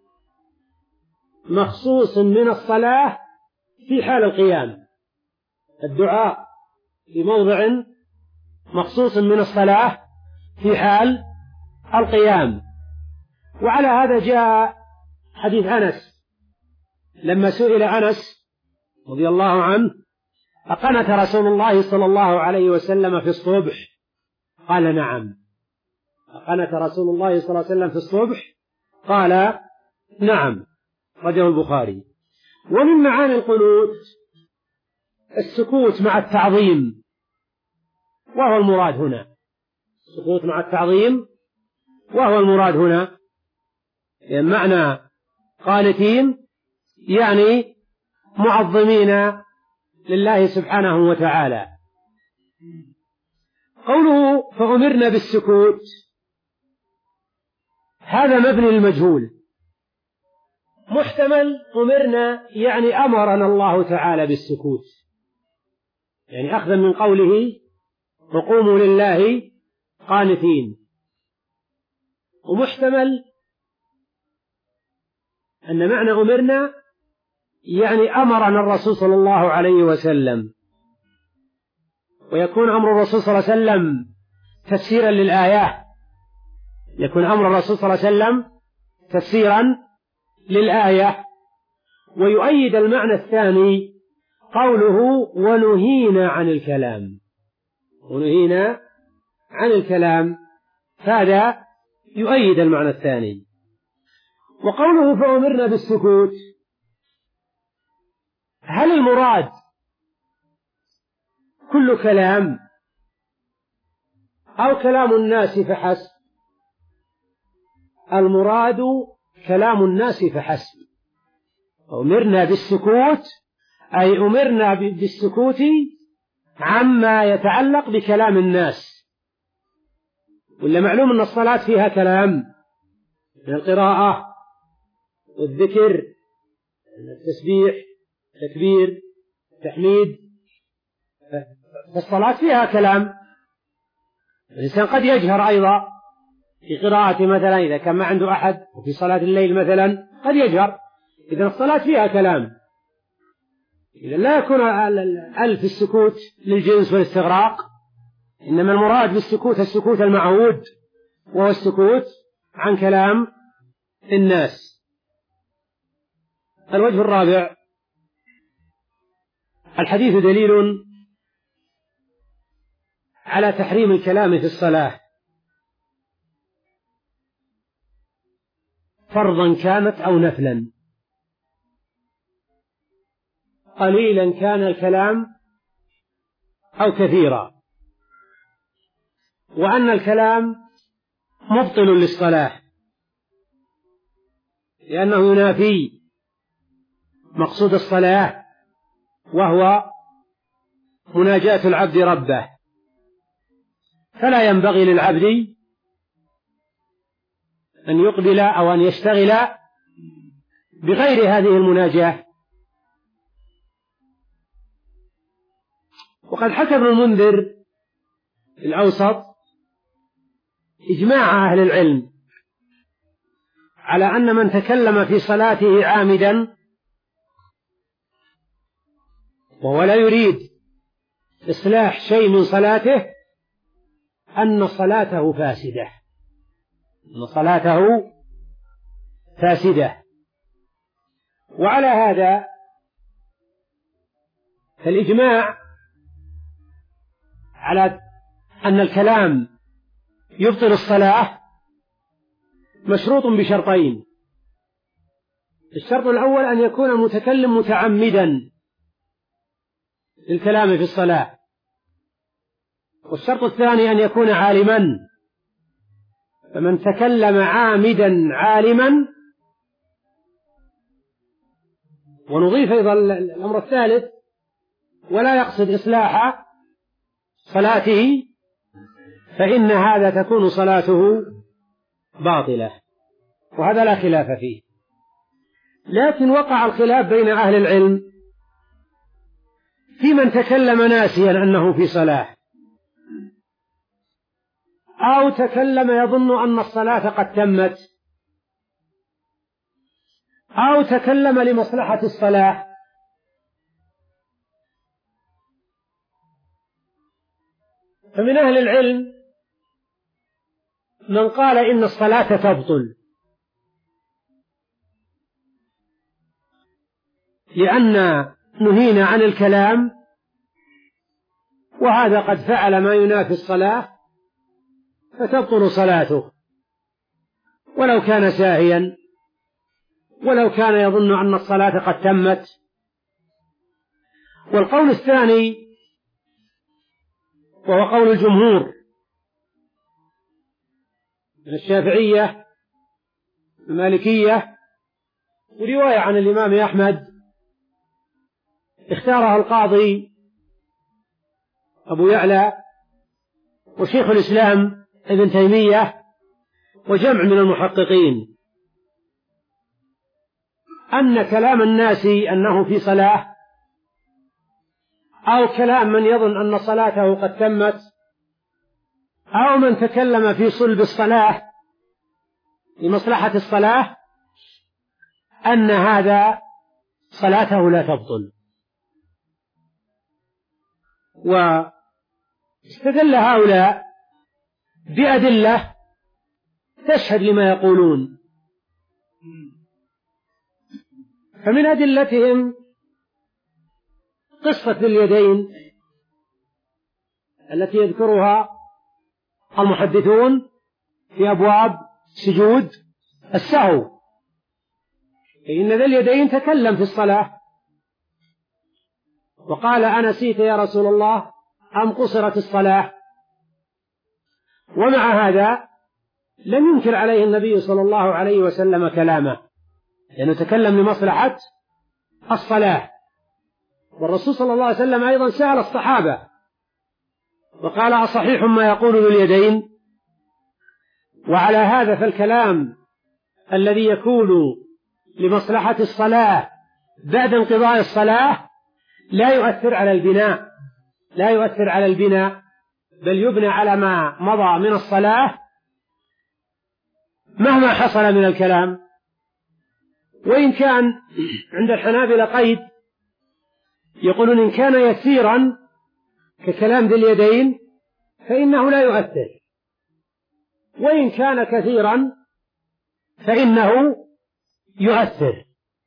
مخصوص من الصلاة في حال القيام. الدعاء في موضع مخصوص من الصلاة في حال القيام. وعلى هذا جاء حديث أنس لما سئل أنس رضي الله عنه: أقنت رسول الله صلى الله عليه وسلم في الصبح؟ قال: نعم. أقنت رسول الله صلى الله عليه وسلم في الصبح؟ قال: نعم. رجل البخاري. ومن معاني القنوت السكوت مع التعظيم، وهو المراد هنا. السكوت مع التعظيم وهو المراد هنا. يعني معنى قانتين يعني معظمين لله سبحانه وتعالى. قوله فأمرنا بالسكوت هذا مبني للمجهول، محتمل أمرنا يعني أمرنا الله تعالى بالسكوت، يعني أخذا من قوله وقوموا لله قانتين. ومحتمل أن معنى أمرنا يعني أمرنا الرسول صلى الله عليه وسلم، ويكون أمر الرسول صلى الله عليه وسلم تفسيرا للآية، يكون أمر الرسول صلى الله عليه وسلم تفسيرا للآية. ويؤيد المعنى الثاني قوله ونهينا عن الكلام، ونهينا عن الكلام، هذا يؤيد المعنى الثاني. وقوله فأمرنا بالسكوت، هل المراد كل كلام أو كلام الناس فحسب؟ المراد كلام الناس فحسب. أمرنا بالسكوت أي أمرنا بالسكوت عما يتعلق بكلام الناس. ولا معلوم أن الصلاة فيها كلام من القراءة والذكر، التسبيح، التكبير، التحميد، فالصلاة فيها كلام. الإنسان قد يجهر أيضا في قراءة مثلا إذا كان ما عنده أحد، وفي صلاة الليل مثلا قد يجهر. إذا الصلاة فيها كلام، إذا لا يكون ألف السكوت للجنس والاستغراق، إنما المراد بالسكوت السكوت المعهود، وهو السكوت عن كلام الناس. الوجه الرابع: الحديث دليل على تحريم الكلام في الصلاة، فرضا كانت أو نفلا، قليلا كان الكلام أو كثيرا، وأن الكلام مبطل للصلاة لأنه ينافي مقصود الصلاة، وهو مناجاة العبد ربه، فلا ينبغي للعبد أن يقبل أو أن يشتغل بغير هذه المناجاة. وقد حكى ابن المنذر الأوسط إجماع أهل العلم على أن من تكلم في صلاته عامدا وهو لا يريد إصلاح شيء من صلاته أن صلاته فاسدة، أن صلاته فاسدة. وعلى هذا فالإجماع على أن الكلام يبطل الصلاة مشروط بشرطين: الشرط الأول أن يكون المتكلم متعمدا للكلام في الصلاة، والشرط الثاني أن يكون عالما، فمن تكلم عامدا عالما. ونضيف أيضا الأمر الثالث: ولا يقصد إصلاح صلاته، فإن هذا تكون صلاته باطلة، وهذا لا خلاف فيه. لكن وقع الخلاف بين أهل العلم في من تكلم ناسيا أنه في صلاة، أو تكلم يظن أن الصلاة قد تمت، أو تكلم لمصلحة الصلاة. فمن أهل العلم من قال إن الصلاة تبطل، لأن نهينا عن الكلام، وهذا قد فعل ما ينافي الصلاة فتبطل صلاته، ولو كان ساهيا، ولو كان يظن أن الصلاة قد تمت. والقول الثاني وهو قول الجمهور من الشافعية المالكية، ورواية عن الإمام أحمد اختارها القاضي أبو يعلى وشيخ الإسلام ابن تيمية وجمع من المحققين، أن كلام الناس أنه في صلاة، أو كلام من يظن أن صلاته قد تمت، أو من تكلم في صلب الصلاة لمصلحة الصلاة، أن هذا صلاته لا تبطل. واستدل هؤلاء بأدلة تشهد لما يقولون. فمن أدلتهم قصة اليدين التي يذكرها المحدثون في أبواب سجود السهو، فإن ذا اليدين تكلم في الصلاة وقال: أنسيت يا رسول الله أم قصرت الصلاة؟ ومع هذا لم ينكر عليه النبي صلى الله عليه وسلم كلامه، لأنه تكلم لمصلحة الصلاة. والرسول صلى الله عليه وسلم أيضا سأل الصحابة وقال: أصحيح ما يقول ذو اليدين؟ وعلى هذا فالكلام الذي يكون لمصلحة الصلاة بعد انقضاء الصلاة لا يؤثر على البناء، لا يؤثر على البناء، بل يبنى على ما مضى من الصلاة مهما حصل من الكلام. وإن كان عند الحنابلة قيد، يقولون إن كان يسيرا ككلام ذي اليدين فإنه لا يؤثر، وإن كان كثيرا فإنه يؤثر.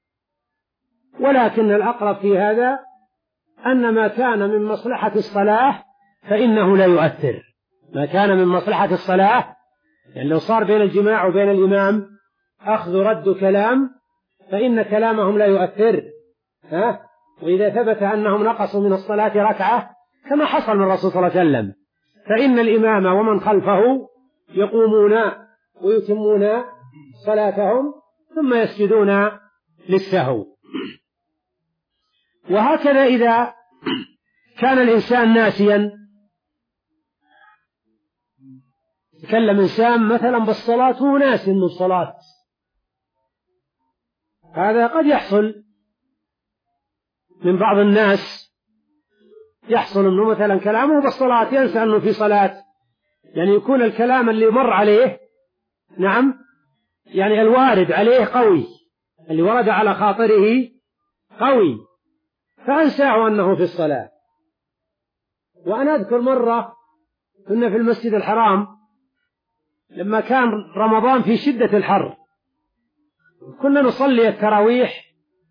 ولكن الأقرب في هذا أن ما كان من مصلحة الصلاة فإنه لا يؤثر، ما كان من مصلحة الصلاة، يعني لو صار بين الجماعة وبين الإمام أخذ رد كلام فإن كلامهم لا يؤثر. ها؟ وإذا ثبت أنهم نقصوا من الصلاة ركعة كما حصل من الرسول صلى الله عليه وسلم فإن الإمام ومن خلفه يقومون ويتمون صلاتهم ثم يسجدون للسهو. وهكذا إذا كان الإنسان ناسيا، تكلم إنسان مثلا بالصلاة وهو ناسي أنه الصلاة، هذا قد يحصل من بعض الناس، يحصل أنه مثلا كلامه بالصلاة ينسى أنه في صلاة، يعني يكون الكلام اللي مر عليه نعم يعني الوارد عليه قوي، اللي ورد على خاطره قوي فأنساه أنه في الصلاة. وأنا أذكر مرة كنا في المسجد الحرام لما كان رمضان في شدة الحر، كنا نصلي التراويح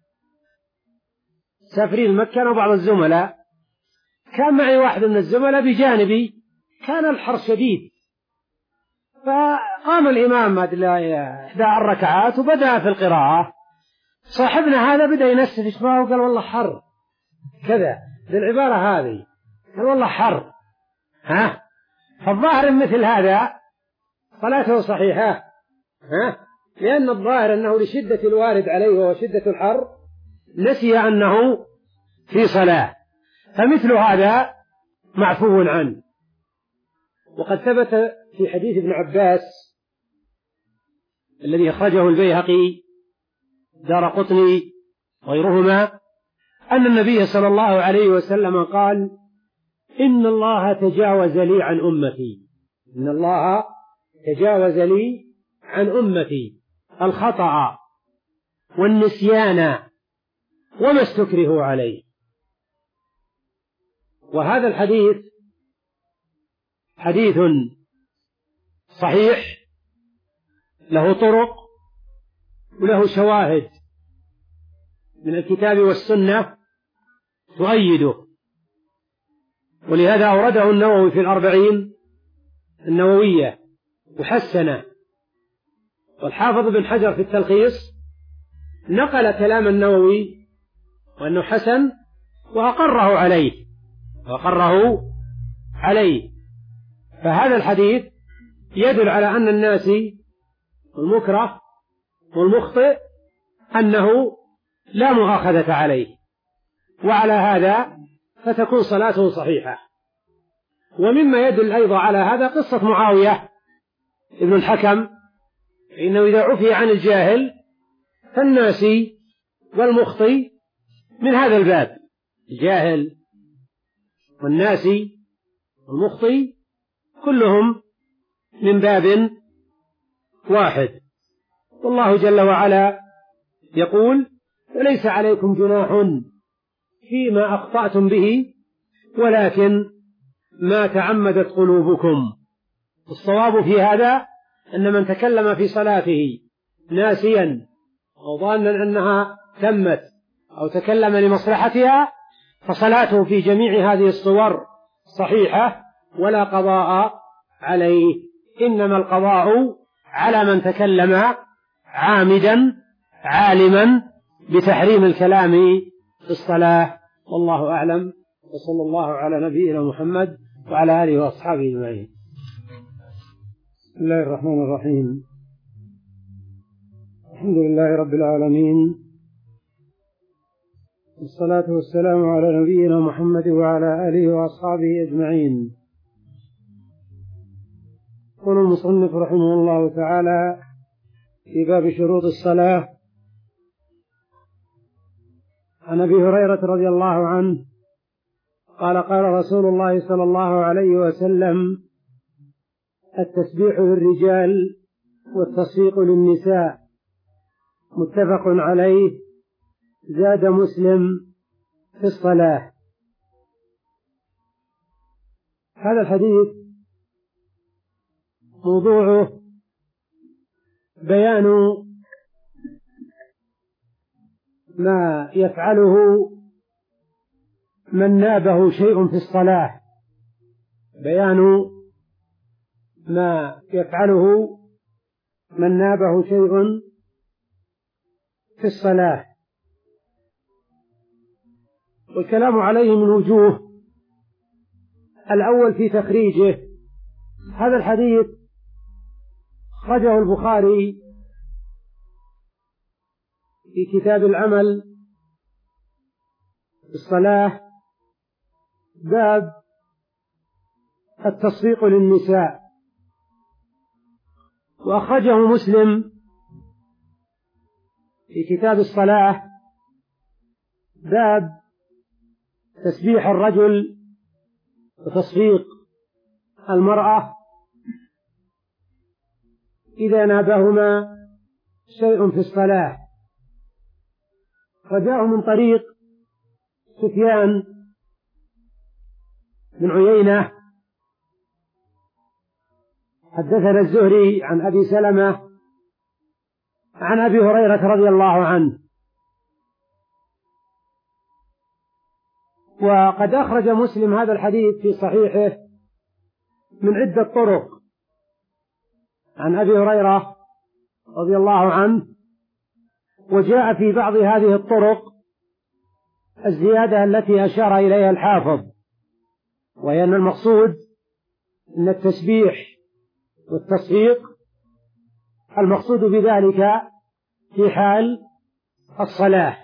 سافرين مكة وبعض الزملاء، كان معي واحد من الزملاء بجانبي، كان الحر شديد، فقام الإمام إحدى الركعات وبدأ في القراءة، صاحبنا هذا بدأ ينسف إشباه وقال والله حر كذا بالعبارة هذه، قال والله حر. ها؟ فالظاهر مثل هذا صلاته صحيحة، ها؟ لأن الظاهر أنه لشدة الوارد عليه وشدة الحر نسي أنه في صلاة، فمثل هذا معفو عنه. وقد ثبت في حديث ابن عباس الذي أخرجه البيهقي دارقطني غيرهما أن النبي صلى الله عليه وسلم قال: إن الله تجاوز لي عن أمتي، إن الله تجاوز لي عن أمتي الخطأ والنسيان وما استكرهوا عليه. وهذا الحديث حديث صحيح له طرق وله شواهد من الكتاب والسنة تؤيده، ولهذا أورده النووي في الأربعين النووية وحسنه، والحافظ بن حجر في التلخيص نقل كلام النووي وأنه حسن وأقره عليه وأقره عليه. فهذا الحديث يدل على أن الناسي والمكره والمخطئ أنه لا مؤاخذة عليه، وعلى هذا فتكون صلاته صحيحة. ومما يدل أيضا على هذا قصة معاوية ابن الحكم، إنه إذا عفي عن الجاهل فالناسي والمخطئ من هذا الباب، الجاهل والناسي والمخطئ كلهم من باب واحد. والله جل وعلا يقول: وليس عليكم جناح فيما أخطأتم به ولكن ما تعمدت قلوبكم. الصواب في هذا أن من تكلم في صلاته ناسيا أو ظانا أنها تمت أو تكلم لمصلحتها فصلاته في جميع هذه الصور صحيحة ولا قضاء عليه، إنما القضاء على من تكلم عامدا عالما بتحريم الكلام في الصلاة. والله أعلم، وصلى الله على نبينا محمد وعلى آله وأصحابه أجمعين. بسم الله الرحمن الرحيم، الحمد لله رب العالمين، والصلاة والسلام على نبينا محمد وعلى آله وأصحابه أجمعين. يقول المصنف رحمه الله تعالى في باب شروط الصلاة: عن أبي هريرة رضي الله عنه قال: قال رسول الله صلى الله عليه وسلم: التسبيح للرجال والتصفيق للنساء متفق عليه. زاد مسلم في الصلاة. هذا الحديث موضوعه بيان ما يفعله من نابه شيء في الصلاة، بيان ما يفعله من نابه شيء في الصلاة، والكلام عليه من وجوه. الأول في تخريجه. هذا الحديث أخرجه البخاري في كتاب العمل في الصلاة، باب التصفيق للنساء، وأخرجه مسلم في كتاب الصلاة، باب تسبيح الرجل وتصفيق المرأة إذا نابهما شيء في الصلاة. وجاءه من طريق سفيان بن عيينة حدثنا الزهري عن أبي سلمة عن أبي هريرة رضي الله عنه. وقد أخرج مسلم هذا الحديث في صحيحه من عدة طرق عن أبي هريرة رضي الله عنه، وجاء في بعض هذه الطرق الزيادة التي أشار إليها الحافظ، وهي أن المقصود أن التسبيح والتصفيق المقصود بذلك في حال الصلاة.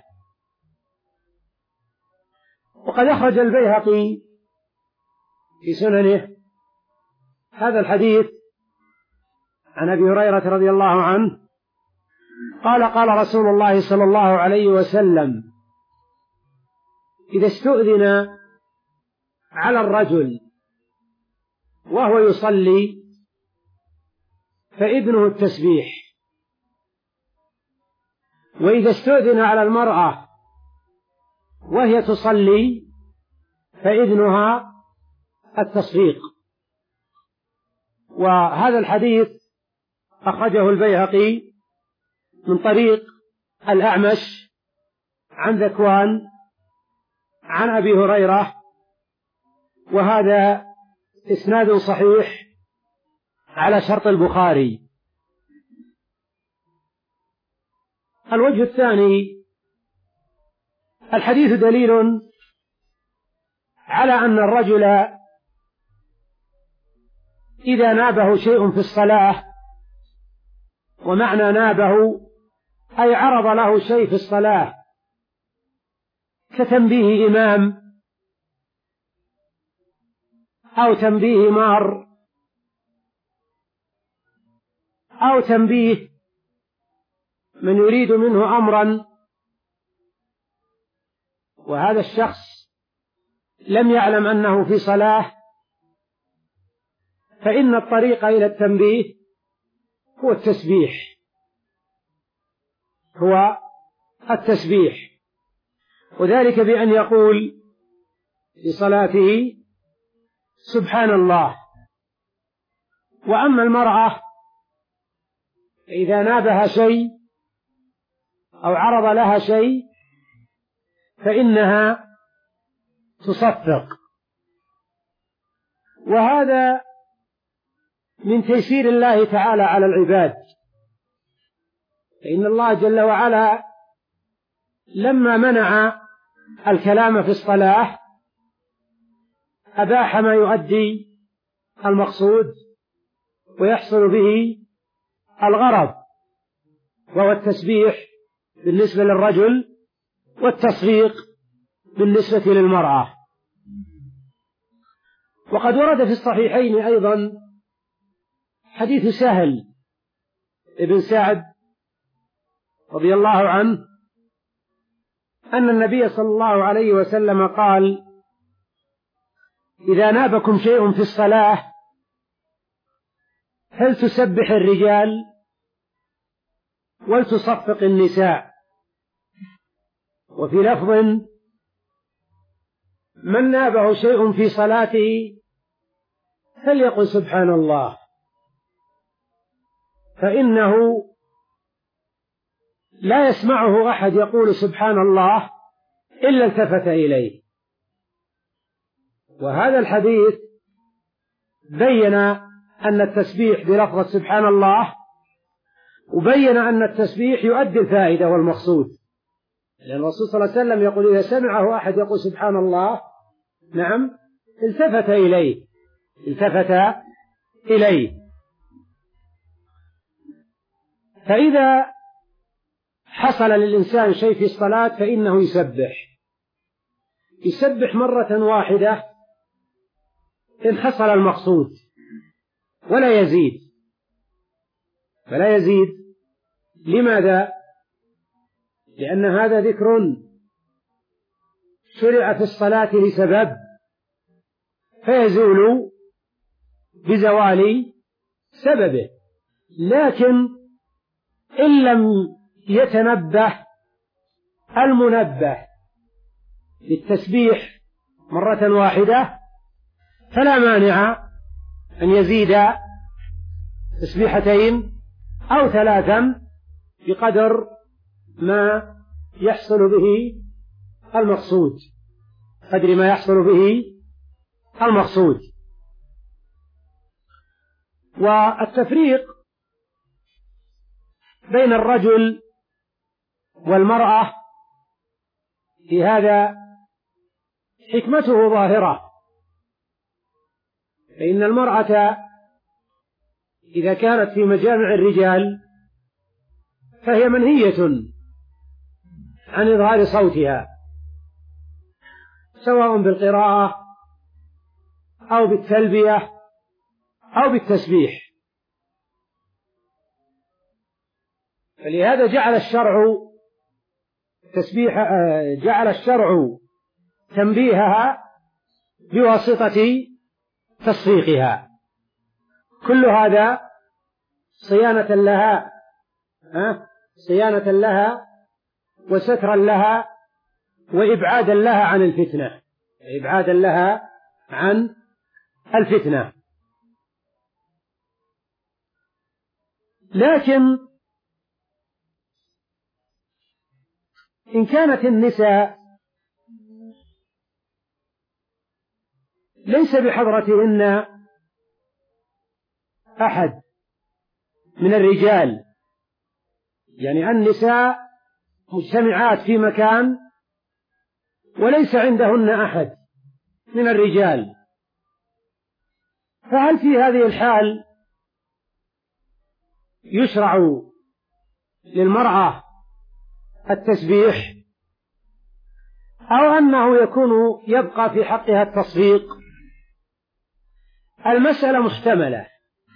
وقد أخرج البيهقي في سننه هذا الحديث عن أبي هريرة رضي الله عنه قال: قال رسول الله صلى الله عليه وسلم: إذا استؤذن على الرجل وهو يصلي فإذنه التسبيح، وإذا استؤذن على المرأة وهي تصلي فإذنها التصفيق. وهذا الحديث أخرجه البيهقي من طريق الأعمش عن ذكوان عن أبي هريرة، وهذا إسناد صحيح على شرط البخاري. الوجه الثاني: الحديث دليل على أن الرجل إذا نابه شيء في الصلاة، ومعنى نابه أي عرض له شيء في الصلاة كتنبيه إمام أو تنبيه مار أو تنبيه من يريد منه أمرا، وهذا الشخص لم يعلم أنه في صلاة، فإن الطريق إلى التنبيه هو التسبيح هو التسبيح وذلك بأن يقول في صلاته: سبحان الله. وأما المرأة إذا نابها شيء أو عرض لها شيء فإنها تصفق، وهذا من تيسير الله تعالى على العباد، فإن الله جل وعلا لما منع الكلام في الصلاة أباح ما يؤدي المقصود ويحصل به الغرض، وهو التسبيح بالنسبة للرجل والتصفيق بالنسبة للمرأة. وقد ورد في الصحيحين أيضا حديث سهل ابن سعد رضي الله عنه أن النبي صلى الله عليه وسلم قال: إذا نابكم شيء في الصلاة هل تسبح الرجال ولتصفق النساء. وفي لفظ: من نابه شيء في صلاته فليقل سبحان الله، فإنه لا يسمعه أحد يقول سبحان الله إلا التفت إليه. وهذا الحديث بين أن التسبيح بلفظة سبحان الله، وبين أن التسبيح يؤدي الفائدة والمقصود، لأن الرسول صلى الله عليه وسلم يقول: إذا سمعه أحد يقول سبحان الله، نعم، التفت إليه التفت إليه. فإذا حصل للإنسان شيء في الصلاة فإنه يسبح يسبح مرة واحدة إن حصل المقصود، ولا يزيد فلا يزيد. لماذا؟ لأن هذا ذكر شرع في الصلاة لسبب، فيزول بزوال سببه. لكن إن لم يتنبه المنبه للتسبيح مرة واحدة فلا مانع أن يزيد تسبيحتين أو ثلاثا بقدر ما يحصل به المقصود قدر ما يحصل به المقصود. والتفريق بين الرجل والمرأة في هذا حكمته ظاهرة، فإن المرأة إذا كانت في مجامع الرجال فهي منهية عن إظهار صوتها، سواء بالقراءة أو بالتلبية أو بالتسبيح. فلهذا جعل الشرع تسبيح جعل الشرع تنبيهها بواسطة تصفيقها. كل هذا صيانة لها صيانة لها وسترا لها وإبعادا لها عن الفتنة إبعادا لها عن الفتنة. لكن إن كانت النساء ليس بحضرتهن أحد من الرجال، يعني النساء مجتمعات في مكان وليس عندهن أحد من الرجال، فهل في هذه الحال يشرع للمرأة التسبيح أو أنه يكون يبقى في حقها التصفيق؟ المسألة محتملة.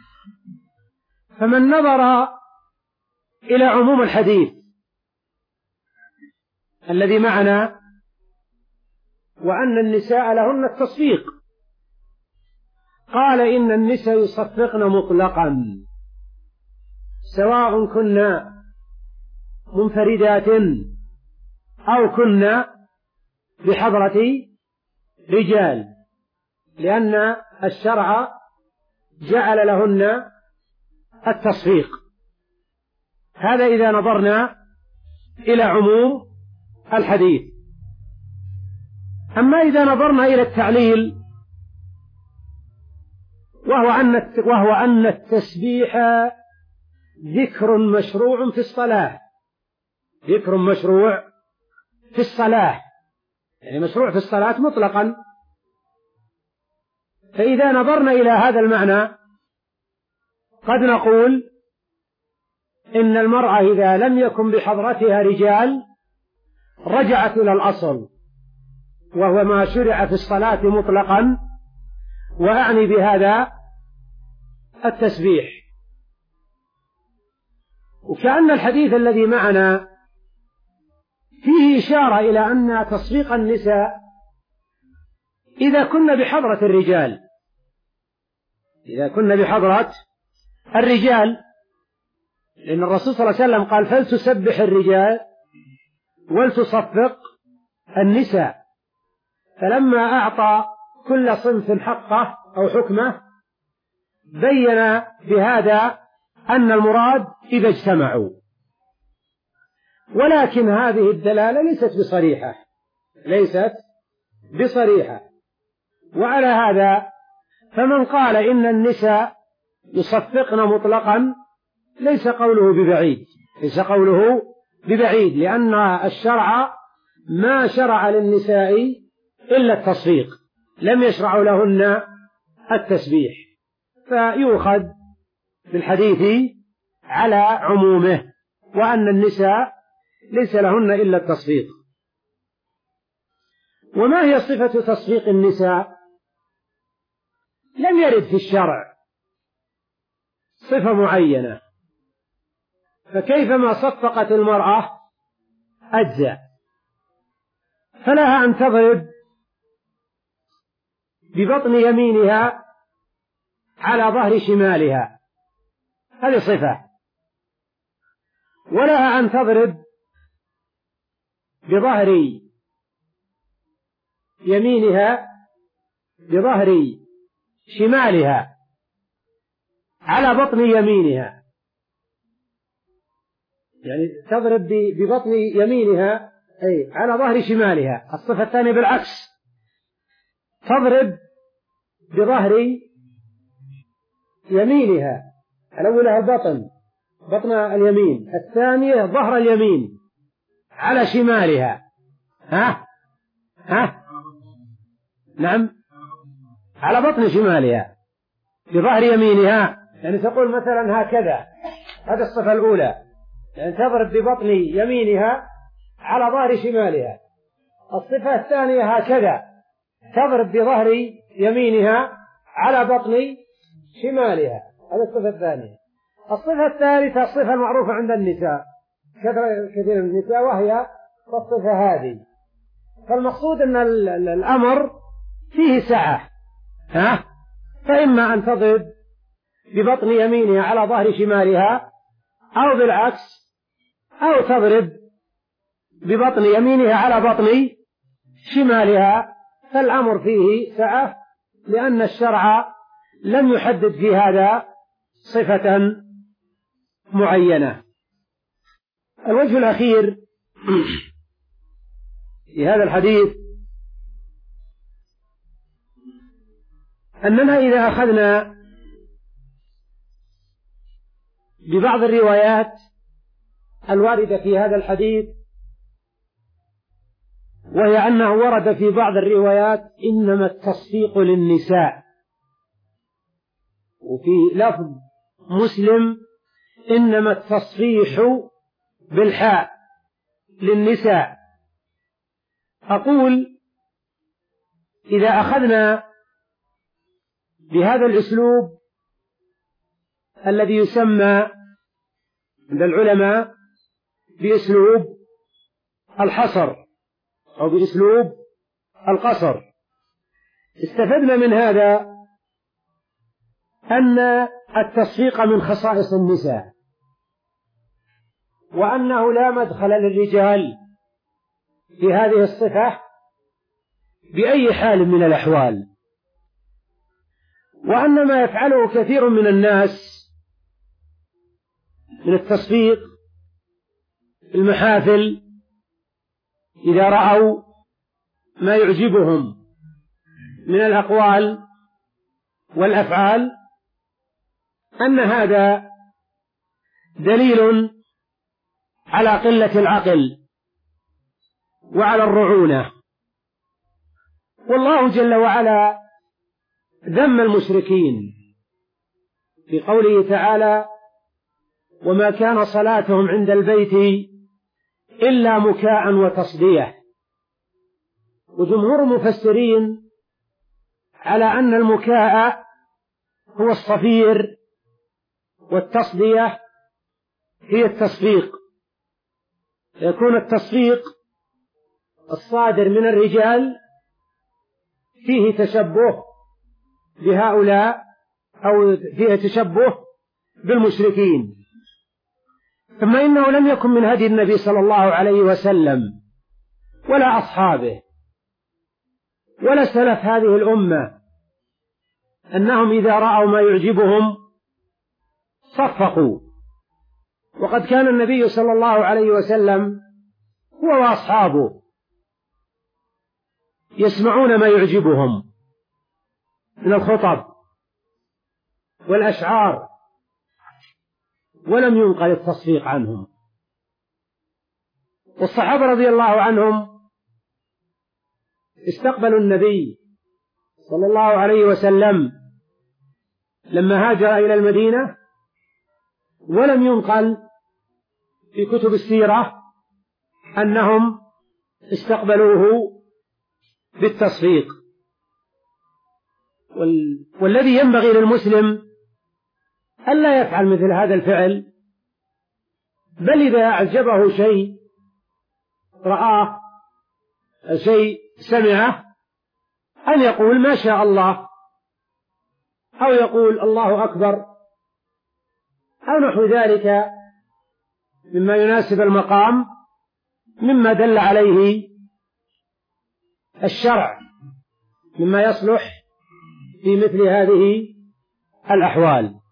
فمن نظر إلى عموم الحديث الذي معنا وأن النساء لهن التصفيق، قال إن النساء يصفقن مطلقا سواء كنا منفردات أو كنا بحضرة رجال، لأن الشرع جعل لهن التصفيق. هذا إذا نظرنا إلى عموم الحديث. أما إذا نظرنا إلى التعليل وهو أن وهو أن التسبيح ذكر مشروع في الصلاة ذكر مشروع في الصلاة يعني مشروع في الصلاة مطلقا. فإذا نظرنا إلى هذا المعنى قد نقول إن المرأة إذا لم يكن بحضرتها رجال رجعت إلى الأصل وهو ما شرع في الصلاة مطلقا، وأعني بهذا التسبيح. وكأن الحديث الذي معنا فيه إشارة إلى أن تصفيق النساء إذا كنا بحضرة الرجال إذا كنا بحضرة الرجال لأن الرسول صلى الله عليه وسلم قال فلتسبح الرجال ولتصفق النساء، فلما أعطى كل صنف حقه أو حكمه بين بهذا أن المراد إذا اجتمعوا، ولكن هذه الدلالة ليست بصريحة ليست بصريحة وعلى هذا فمن قال إن النساء يصفقن مطلقا ليس قوله ببعيد ليس قوله ببعيد لأن الشرع ما شرع للنساء إلا التصفيق، لم يشرع لهن التسبيح، فيؤخذ بالحديث على عمومه، وأن النساء ليس لهن إلا التصفيق. وما هي صفة تصفيق النساء؟ لم يرد في الشرع صفة معينة، فكيفما صفقت المرأة أجزاء، فلها أن تضرب ببطن يمينها على ظهر شمالها، هذه صفة، ولها أن تضرب بظهر يمينها بظهر شمالها على بطن يمينها، يعني تضرب ببطن يمينها أي على ظهر شمالها. الصفة الثانية بالعكس، تضرب بظهر يمينها، الأولى البطن بطن اليمين، الثانية ظهر اليمين على شمالها. ها ها نعم على بطن شمالها بظهر يمينها، يعني تقول مثلا هكذا، هذه الصفة الأولى، يعني تضرب ببطن يمينها على ظهر شمالها. الصفة الثانية هكذا، تضرب بظهر يمينها على بطن شمالها، هذه الصفة الثانية. الصفة الثالثة الصفة المعروفة عند النساء كثير من النساء، وهي الصفة هذه. فالمقصود أن الأمر فيه سعة، ها؟ فإما أن تضرب ببطن يمينها على ظهر شمالها، أو بالعكس، أو تضرب ببطن يمينها على بطن شمالها، فالأمر فيه سعة، لأن الشرع لم يحدد في هذا صفة معينة. الوجه الأخير في هذا الحديث أننا إذا أخذنا ببعض الروايات الواردة في هذا الحديث، وهي أنه ورد في بعض الروايات إنما التصفيق للنساء، وفي لفظ مسلم إنما التصفيح بالحاء للنساء. أقول إذا أخذنا بهذا الأسلوب الذي يسمى عند العلماء بأسلوب الحصر أو بأسلوب القصر، استفدنا من هذا أن التصفيق من خصائص النساء، وأنه لا مدخل للرجال في هذه الصفة بأي حال من الأحوال، وأن ما يفعله كثير من الناس من التصفيق المحافل إذا رأوا ما يعجبهم من الأقوال والأفعال، أن هذا دليل على قلة العقل وعلى الرعونة. والله جل وعلا ذم المشركين في قوله تعالى: وما كان صلاتهم عند البيت إلا مكاء وتصدية. وجمهور المفسرين على أن المكاء هو الصفير، والتصدية هي التصفيق. يكون التصفيق الصادر من الرجال فيه تشبه بهؤلاء أو فيه تشبه بالمشركين، ثم إنه لم يكن من هدي النبي صلى الله عليه وسلم ولا أصحابه ولا سلف هذه الأمة أنهم إذا رأوا ما يعجبهم صفقوا، وقد كان النبي صلى الله عليه وسلم هو وأصحابه يسمعون ما يعجبهم من الخطب والأشعار ولم ينقل التصفيق عنهم. والصحابة رضي الله عنهم استقبلوا النبي صلى الله عليه وسلم لما هاجر إلى المدينة، ولم ينقل في كتب السيرة أنهم استقبلوه بالتصفيق. وال... والذي ينبغي للمسلم ألا يفعل مثل هذا الفعل، بل إذا أعجبه شيء رآه شيء سمعه أن يقول ما شاء الله، أو يقول الله أكبر، أو نحو ذلك مما يناسب المقام مما دل عليه الشرع مما يصلح في مثل هذه الأحوال.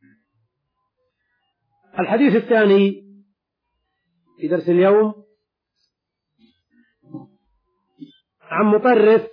الحديث الثاني في درس اليوم عن مطرف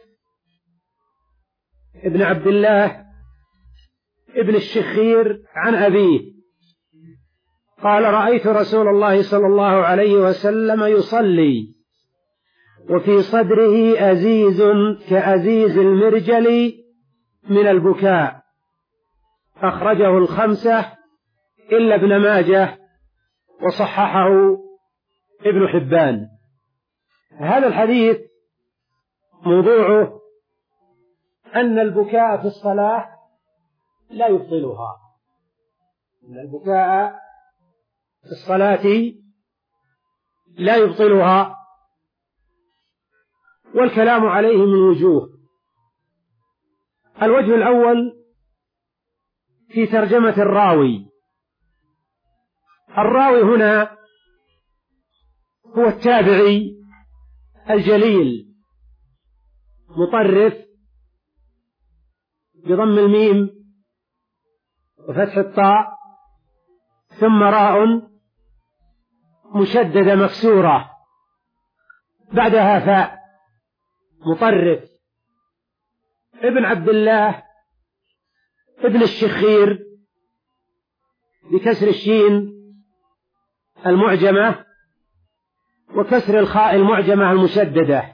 ابن عبد الله ابن الشخير عن أبيه قال: رأيت رسول الله صلى الله عليه وسلم يصلي وفي صدره أزيز كأزيز المرجل من البكاء، أخرجه الخمسة إلا ابن ماجه وصححه ابن حبان. هذا الحديث موضوعه أن البكاء في الصلاة لا يبطلها، أن البكاء في الصلاة لا يبطلها، والكلام عليه من وجوه. الوجه الأول في ترجمة الراوي. الراوي هنا هو التابعي الجليل مطرف بضم الميم وفتح الطاء ثم راء مشددة مكسورة بعدها فاء، مطرف ابن عبد الله ابن الشخير بكسر الشين المعجمة وكسر الخاء المعجمة المشددة.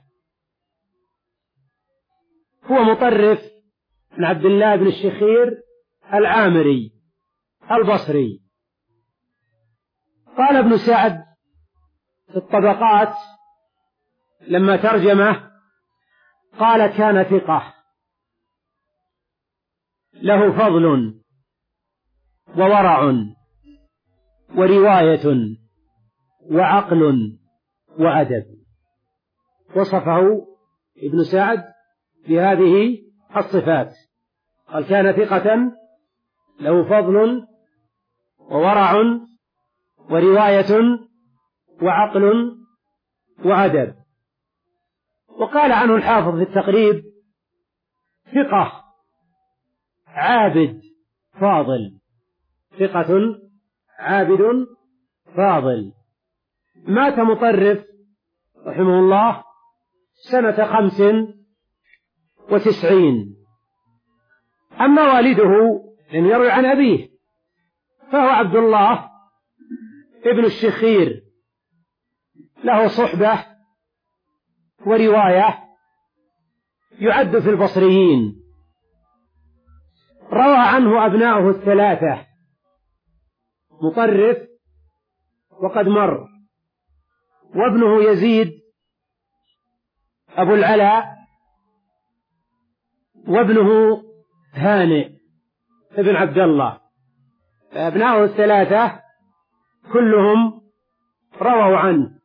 هو مطرف بن عبد الله بن الشخير العامري البصري. قال ابن سعد في الطبقات لما ترجمه قال: كان ثقة له فضل وورع ورواية وعقل وأدب. وصفه ابن سعد بهذه الصفات، قال: كان ثقة له فضل وورع ورواية وعقل وأدب. وقال عنه الحافظ في التقريب: ثقة عابد فاضل، ثقة عابد فاضل. مات مطرف رحمه الله سنة خمس وتسعين. أما والده لم يروي عن أبيه فهو عبد الله ابن الشخير، له صحبة ورواية، يعد في البصريين. روى عنه أبناؤه الثلاثة، مطرف وقد مر، وابنه يزيد أبو العلاء، وابنه هانئ ابن عبد الله. فأبناؤه الثلاثة كلهم رووا عنه.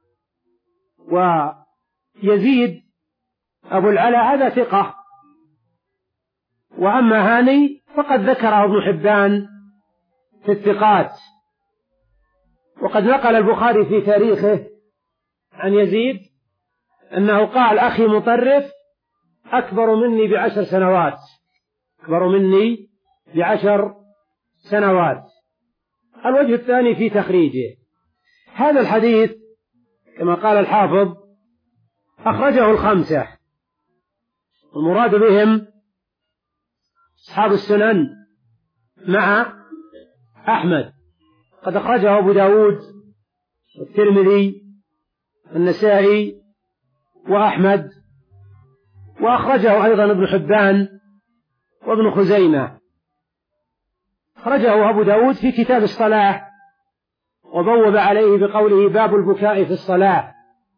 ويزيد أبو العلاء هذا ثقة، وأما هاني فقد ذكره ابن حبان في الثقات، وقد نقل البخاري في تاريخه عن يزيد أنه قال أخي مطرف أكبر مني بعشر سنوات أكبر مني بعشر سنوات. الوجه الثاني في تخريجه، هذا الحديث كما قال الحافظ أخرجه الخمسة، المراد بهم أصحاب السنن مع أحمد، قد أخرجه أبو داود والترمذي والنسائي وأحمد، وأخرجه أيضا ابن حبان وابن خزيمة. أخرجه أبو داود في كتاب الصلاة وبوب عليه بقوله باب البكاء في الصلاة،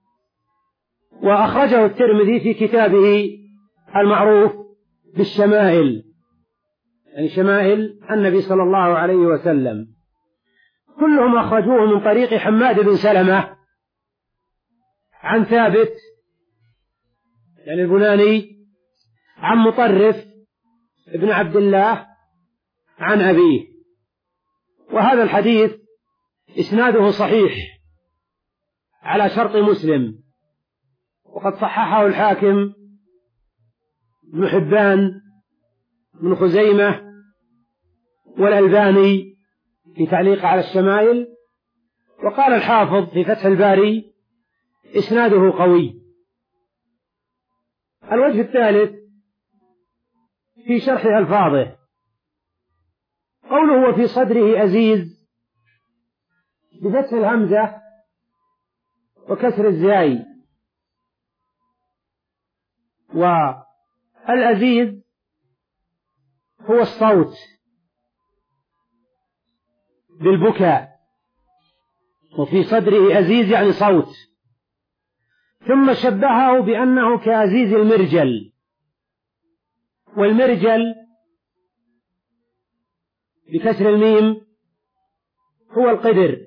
وأخرجه الترمذي في كتابه المعروف بالشمائل، يعني شمائل النبي صلى الله عليه وسلم، كلهم أخرجوه من طريق حماد بن سلمة عن ثابت يعني البناني عن مطرف ابن عبد الله عن أبيه. وهذا الحديث إسناده صحيح على شرط مسلم، وقد صححه الحاكم ابن حبان ابن خزيمة والألباني في تعليق على الشمائل، وقال الحافظ في فتح الباري إسناده قوي. الوجه الثالث في شرح ألفاظه، قوله وفي صدره أزيز بفتح الهمزة وكسر الزاي، والأزيز هو الصوت بالبكاء، وفي صدره أزيز يعني صوت، ثم شبهه بأنه كأزيز المرجل، والمرجل بكسر الميم هو القدر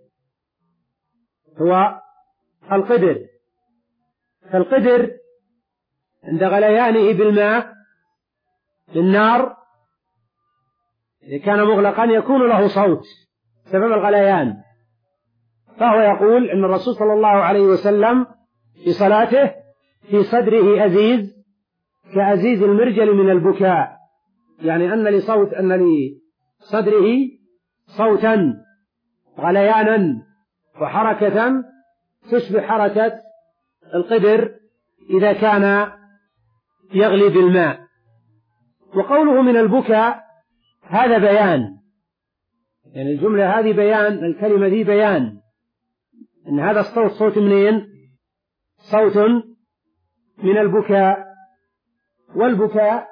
هو القدر فالقدر عند غليانه بالماء بالنار إذا كان مغلقا يكون له صوت سبب الغليان، فهو يقول إن الرسول صلى الله عليه وسلم في صلاته في صدره أزيز كأزيز المرجل من البكاء، يعني أن لصوت أن لصدره صوتا غليانا وحركة تشبه حركة القدر إذا كان يغلي بالماء. وقوله من البكاء هذا بيان، يعني الجملة هذه بيان، الكلمة دي بيان أن هذا الصوت صوت منين؟ صوت من البكاء، والبكاء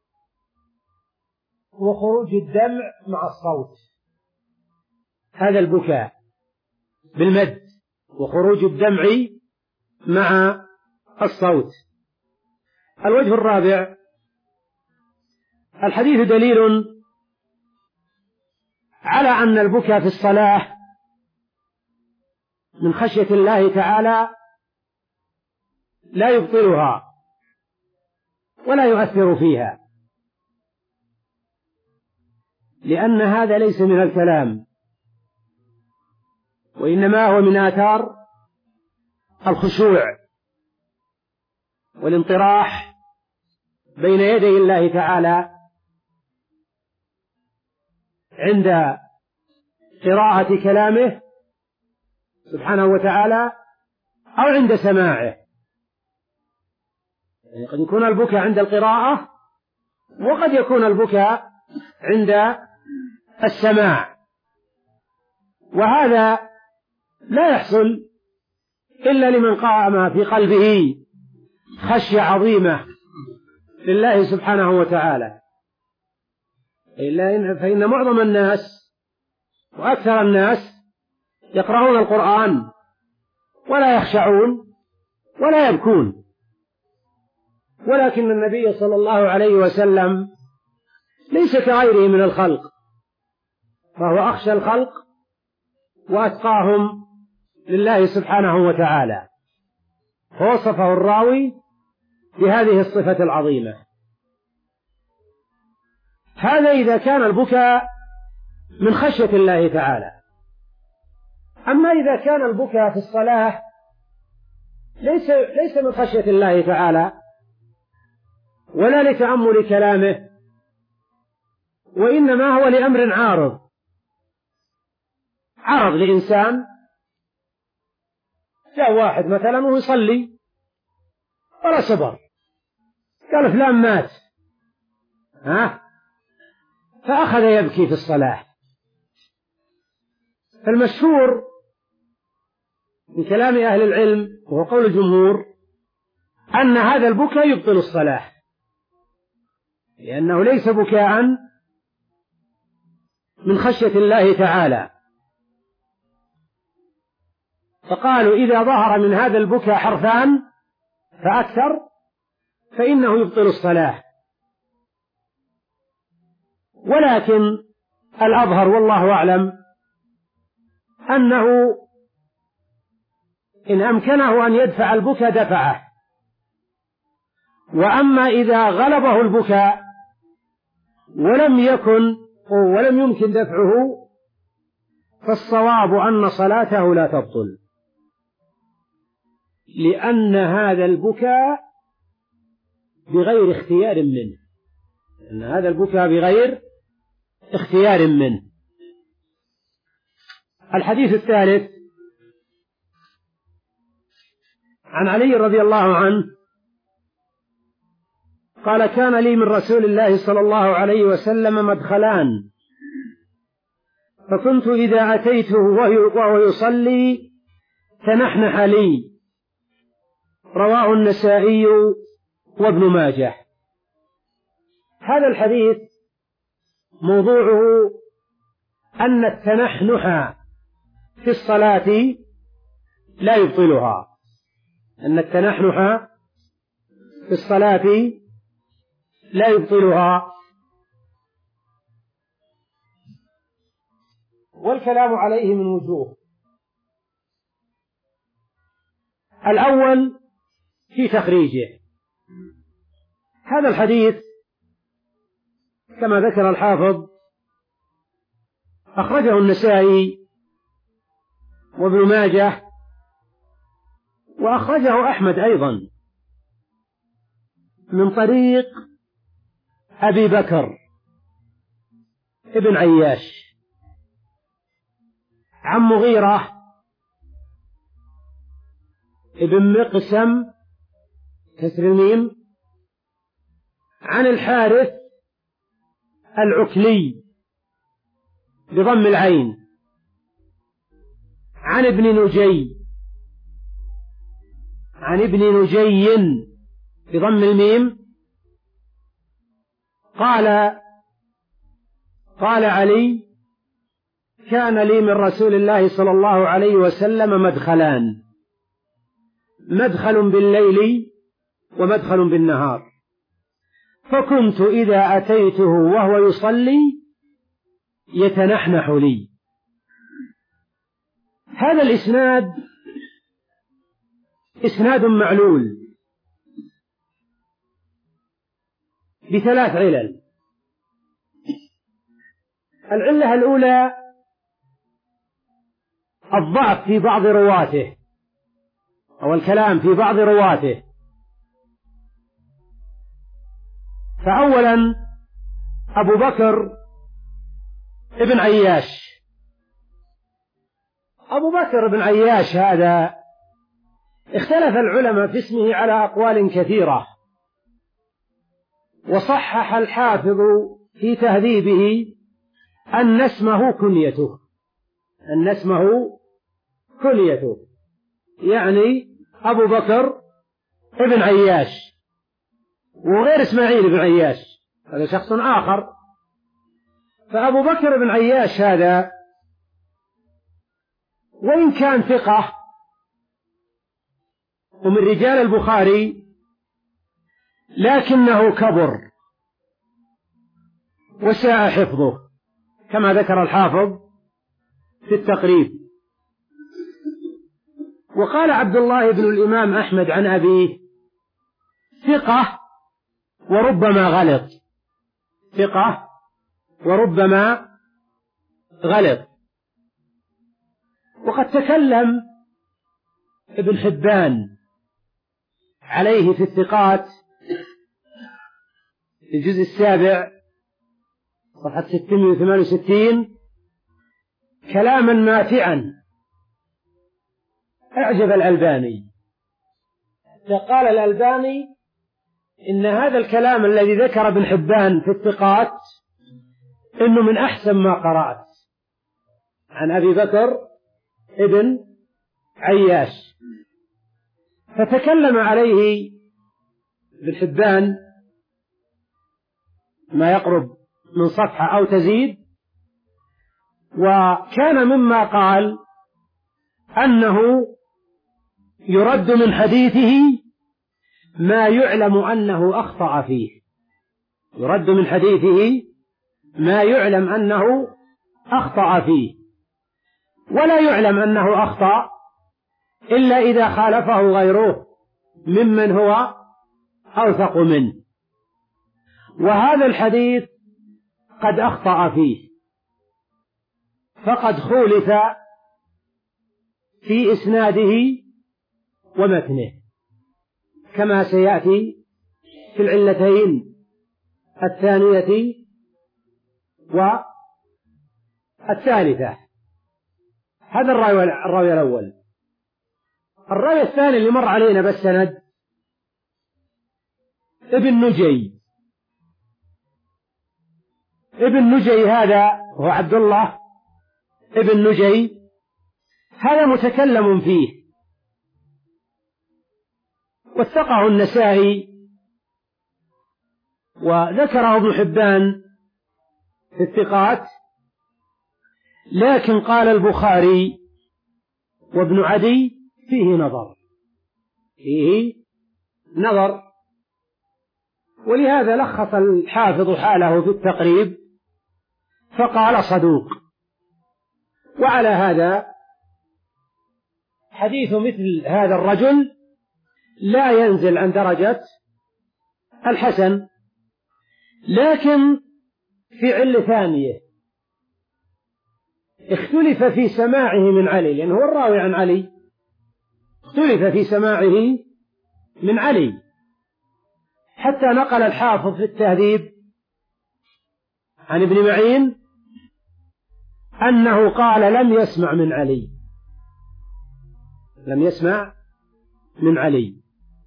هو خروج الدمع مع الصوت، هذا البكاء بالمد وخروج الدمع مع الصوت. الوجه الرابع، الحديث دليل على أن البكاء في الصلاة من خشية الله تعالى لا يبطلها ولا يؤثر فيها، لأن هذا ليس من الكلام، وإنما هو من آثار الخشوع والانطراح بين يدي الله تعالى عند قراءة كلامه سبحانه وتعالى أو عند سماعه. يعني قد يكون البكاء عند القراءة وقد يكون البكاء عند السماع، وهذا لا يحصل إلا لمن قام في قلبه خشية عظيمة لله سبحانه وتعالى، إلا فإن معظم الناس وأكثر الناس يقرؤون القرآن ولا يخشعون ولا يبكون، ولكن النبي صلى الله عليه وسلم ليس كغيره من الخلق، فهو أخشى الخلق وأتقاهم لله سبحانه وتعالى، فوصفه الراوي بهذه الصفة العظيمة. هذا إذا كان البكاء من خشية الله تعالى. أما إذا كان البكاء في الصلاة ليس ليس من خشية الله تعالى ولا لتأمل كلامه، وإنما هو لأمر عارض، عرض لإنسان، جاء واحد مثلا ويصلي ولا صبر، قال فلان مات، ها، فأخذ يبكي في الصلاة. فالمشهور من كلام أهل العلم وهو قول الجمهور أن هذا البكاء يبطل الصلاة، لأنه ليس بكاء من خشية الله تعالى. فقالوا إذا ظهر من هذا البكاء حرفان فأكثر فإنه يبطل الصلاة. ولكن الأظهر والله أعلم أنه إن أمكنه أن يدفع البكاء دفعه، وأما إذا غلبه البكاء ولم يكن ولم يمكن دفعه فالصواب أن صلاته لا تبطل، لأن هذا البكاء بغير اختيار منه، لأن هذا البكاء بغير اختيار منه. الحديث الثالث عن علي رضي الله عنه قال: كان لي من رسول الله صلى الله عليه وسلم مدخلان، فكنت إذا أتيته وهو يصلي تنحنح لي. رواه النسائي وابن ماجه. هذا الحديث موضوعه أن التنحنح في الصلاة لا يبطلها، أن التنحنح في الصلاة لا يبطلها. والكلام عليه من وجوه: الأول في تخريجه. هذا الحديث كما ذكر الحافظ أخرجه النسائي وابن ماجه، وأخرجه أحمد أيضا من طريق أبي بكر ابن عياش عن مغيرة ابن مقسم كسر الميم عن الحارث العكلي بضم العين عن ابن نجي عن ابن نجي بضم الميم قال: قال علي: كان لي من رسول الله صلى الله عليه وسلم مدخلان، مدخل بالليل ومدخل بالنهار، فكنت إذا أتيته وهو يصلي يتنحنح لي. هذا الإسناد إسناد معلول بثلاث علل. العلة الأولى الضعف في بعض رواته أو الكلام في بعض رواته. فأولا أبو بكر ابن عياش. أبو بكر ابن عياش هذا اختلف العلماء في اسمه على أقوال كثيرة، وصحح الحافظ في تهذيبه أن اسمه كنيته، أن اسمه كنيته، يعني أبو بكر ابن عياش، وغير إسماعيل بن عياش، هذا شخص آخر. فأبو بكر بن عياش هذا وإن كان ثقة ومن رجال البخاري لكنه كبر وساء حفظه كما ذكر الحافظ في التقريب. وقال عبد الله بن الإمام أحمد عن أبيه: ثقة وربما غلط، ثقة وربما غلط. وقد تكلم ابن حبان عليه في الثقات في الجزء السابع صفحة ستمائة وثمانية وستين كلاما ماتعا أعجب الألباني. فقال الألباني إن هذا الكلام الذي ذكر ابن حبان في الثقات إنه من أحسن ما قرأت عن أبي بكر ابن عياش. فتكلم عليه ابن حبان ما يقرب من صفحة أو تزيد، وكان مما قال أنه يرد من حديثه ما يعلم أنه أخطأ فيه، يرد من حديثه ما يعلم أنه أخطأ فيه، ولا يعلم أنه أخطأ إلا إذا خالفه غيره ممن هو أوثق منه، وهذا الحديث قد أخطأ فيه، فقد خولف في إسناده ومتنه كما سيأتي في العلتين الثانية والثالثة. هذا الراوي الراوي الأول. الراوي الثاني اللي مر علينا بالسند ابن نجي. ابن نجي هذا هو عبد الله ابن نجي، هذا متكلم فيه، وثقه النسائي وذكره ابن حبان في الثقات، لكن قال البخاري وابن عدي فيه نظر، فيه نظر، ولهذا لخص الحافظ حاله في التقريب فقال صدوق. وعلى هذا حديث مثل هذا الرجل لا ينزل عن درجة الحسن، لكن في علة ثانية اختلف في سماعه من علي، لأنه هو الراوي عن علي، اختلف في سماعه من علي، حتى نقل الحافظ في التهذيب عن ابن معين أنه قال لم يسمع من علي، لم يسمع من علي.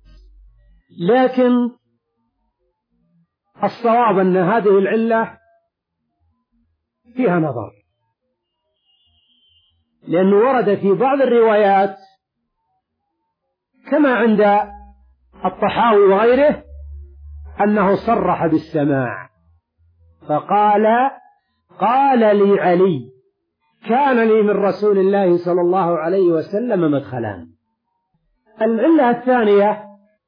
لكن الصواب أن هذه العلة فيها نظر، لأنه ورد في بعض الروايات كما عند الطحاوي وغيره أنه صرح بالسماع، فقال قال لي علي كان لي من رسول الله صلى الله عليه وسلم مدخلان. العلة الثانية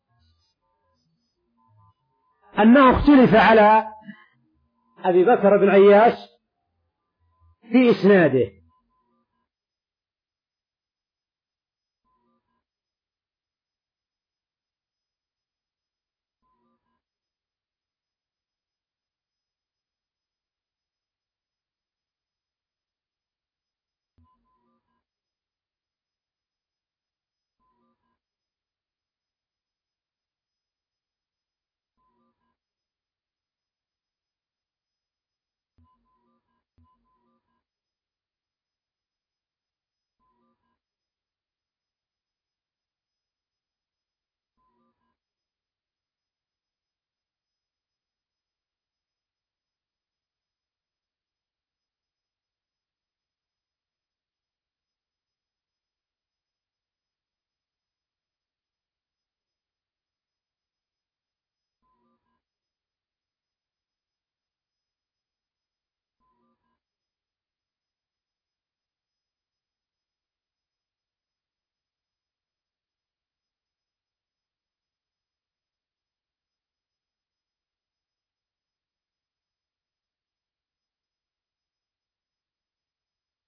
أنه اختلف على أبي بكر بن عياش في إسناده،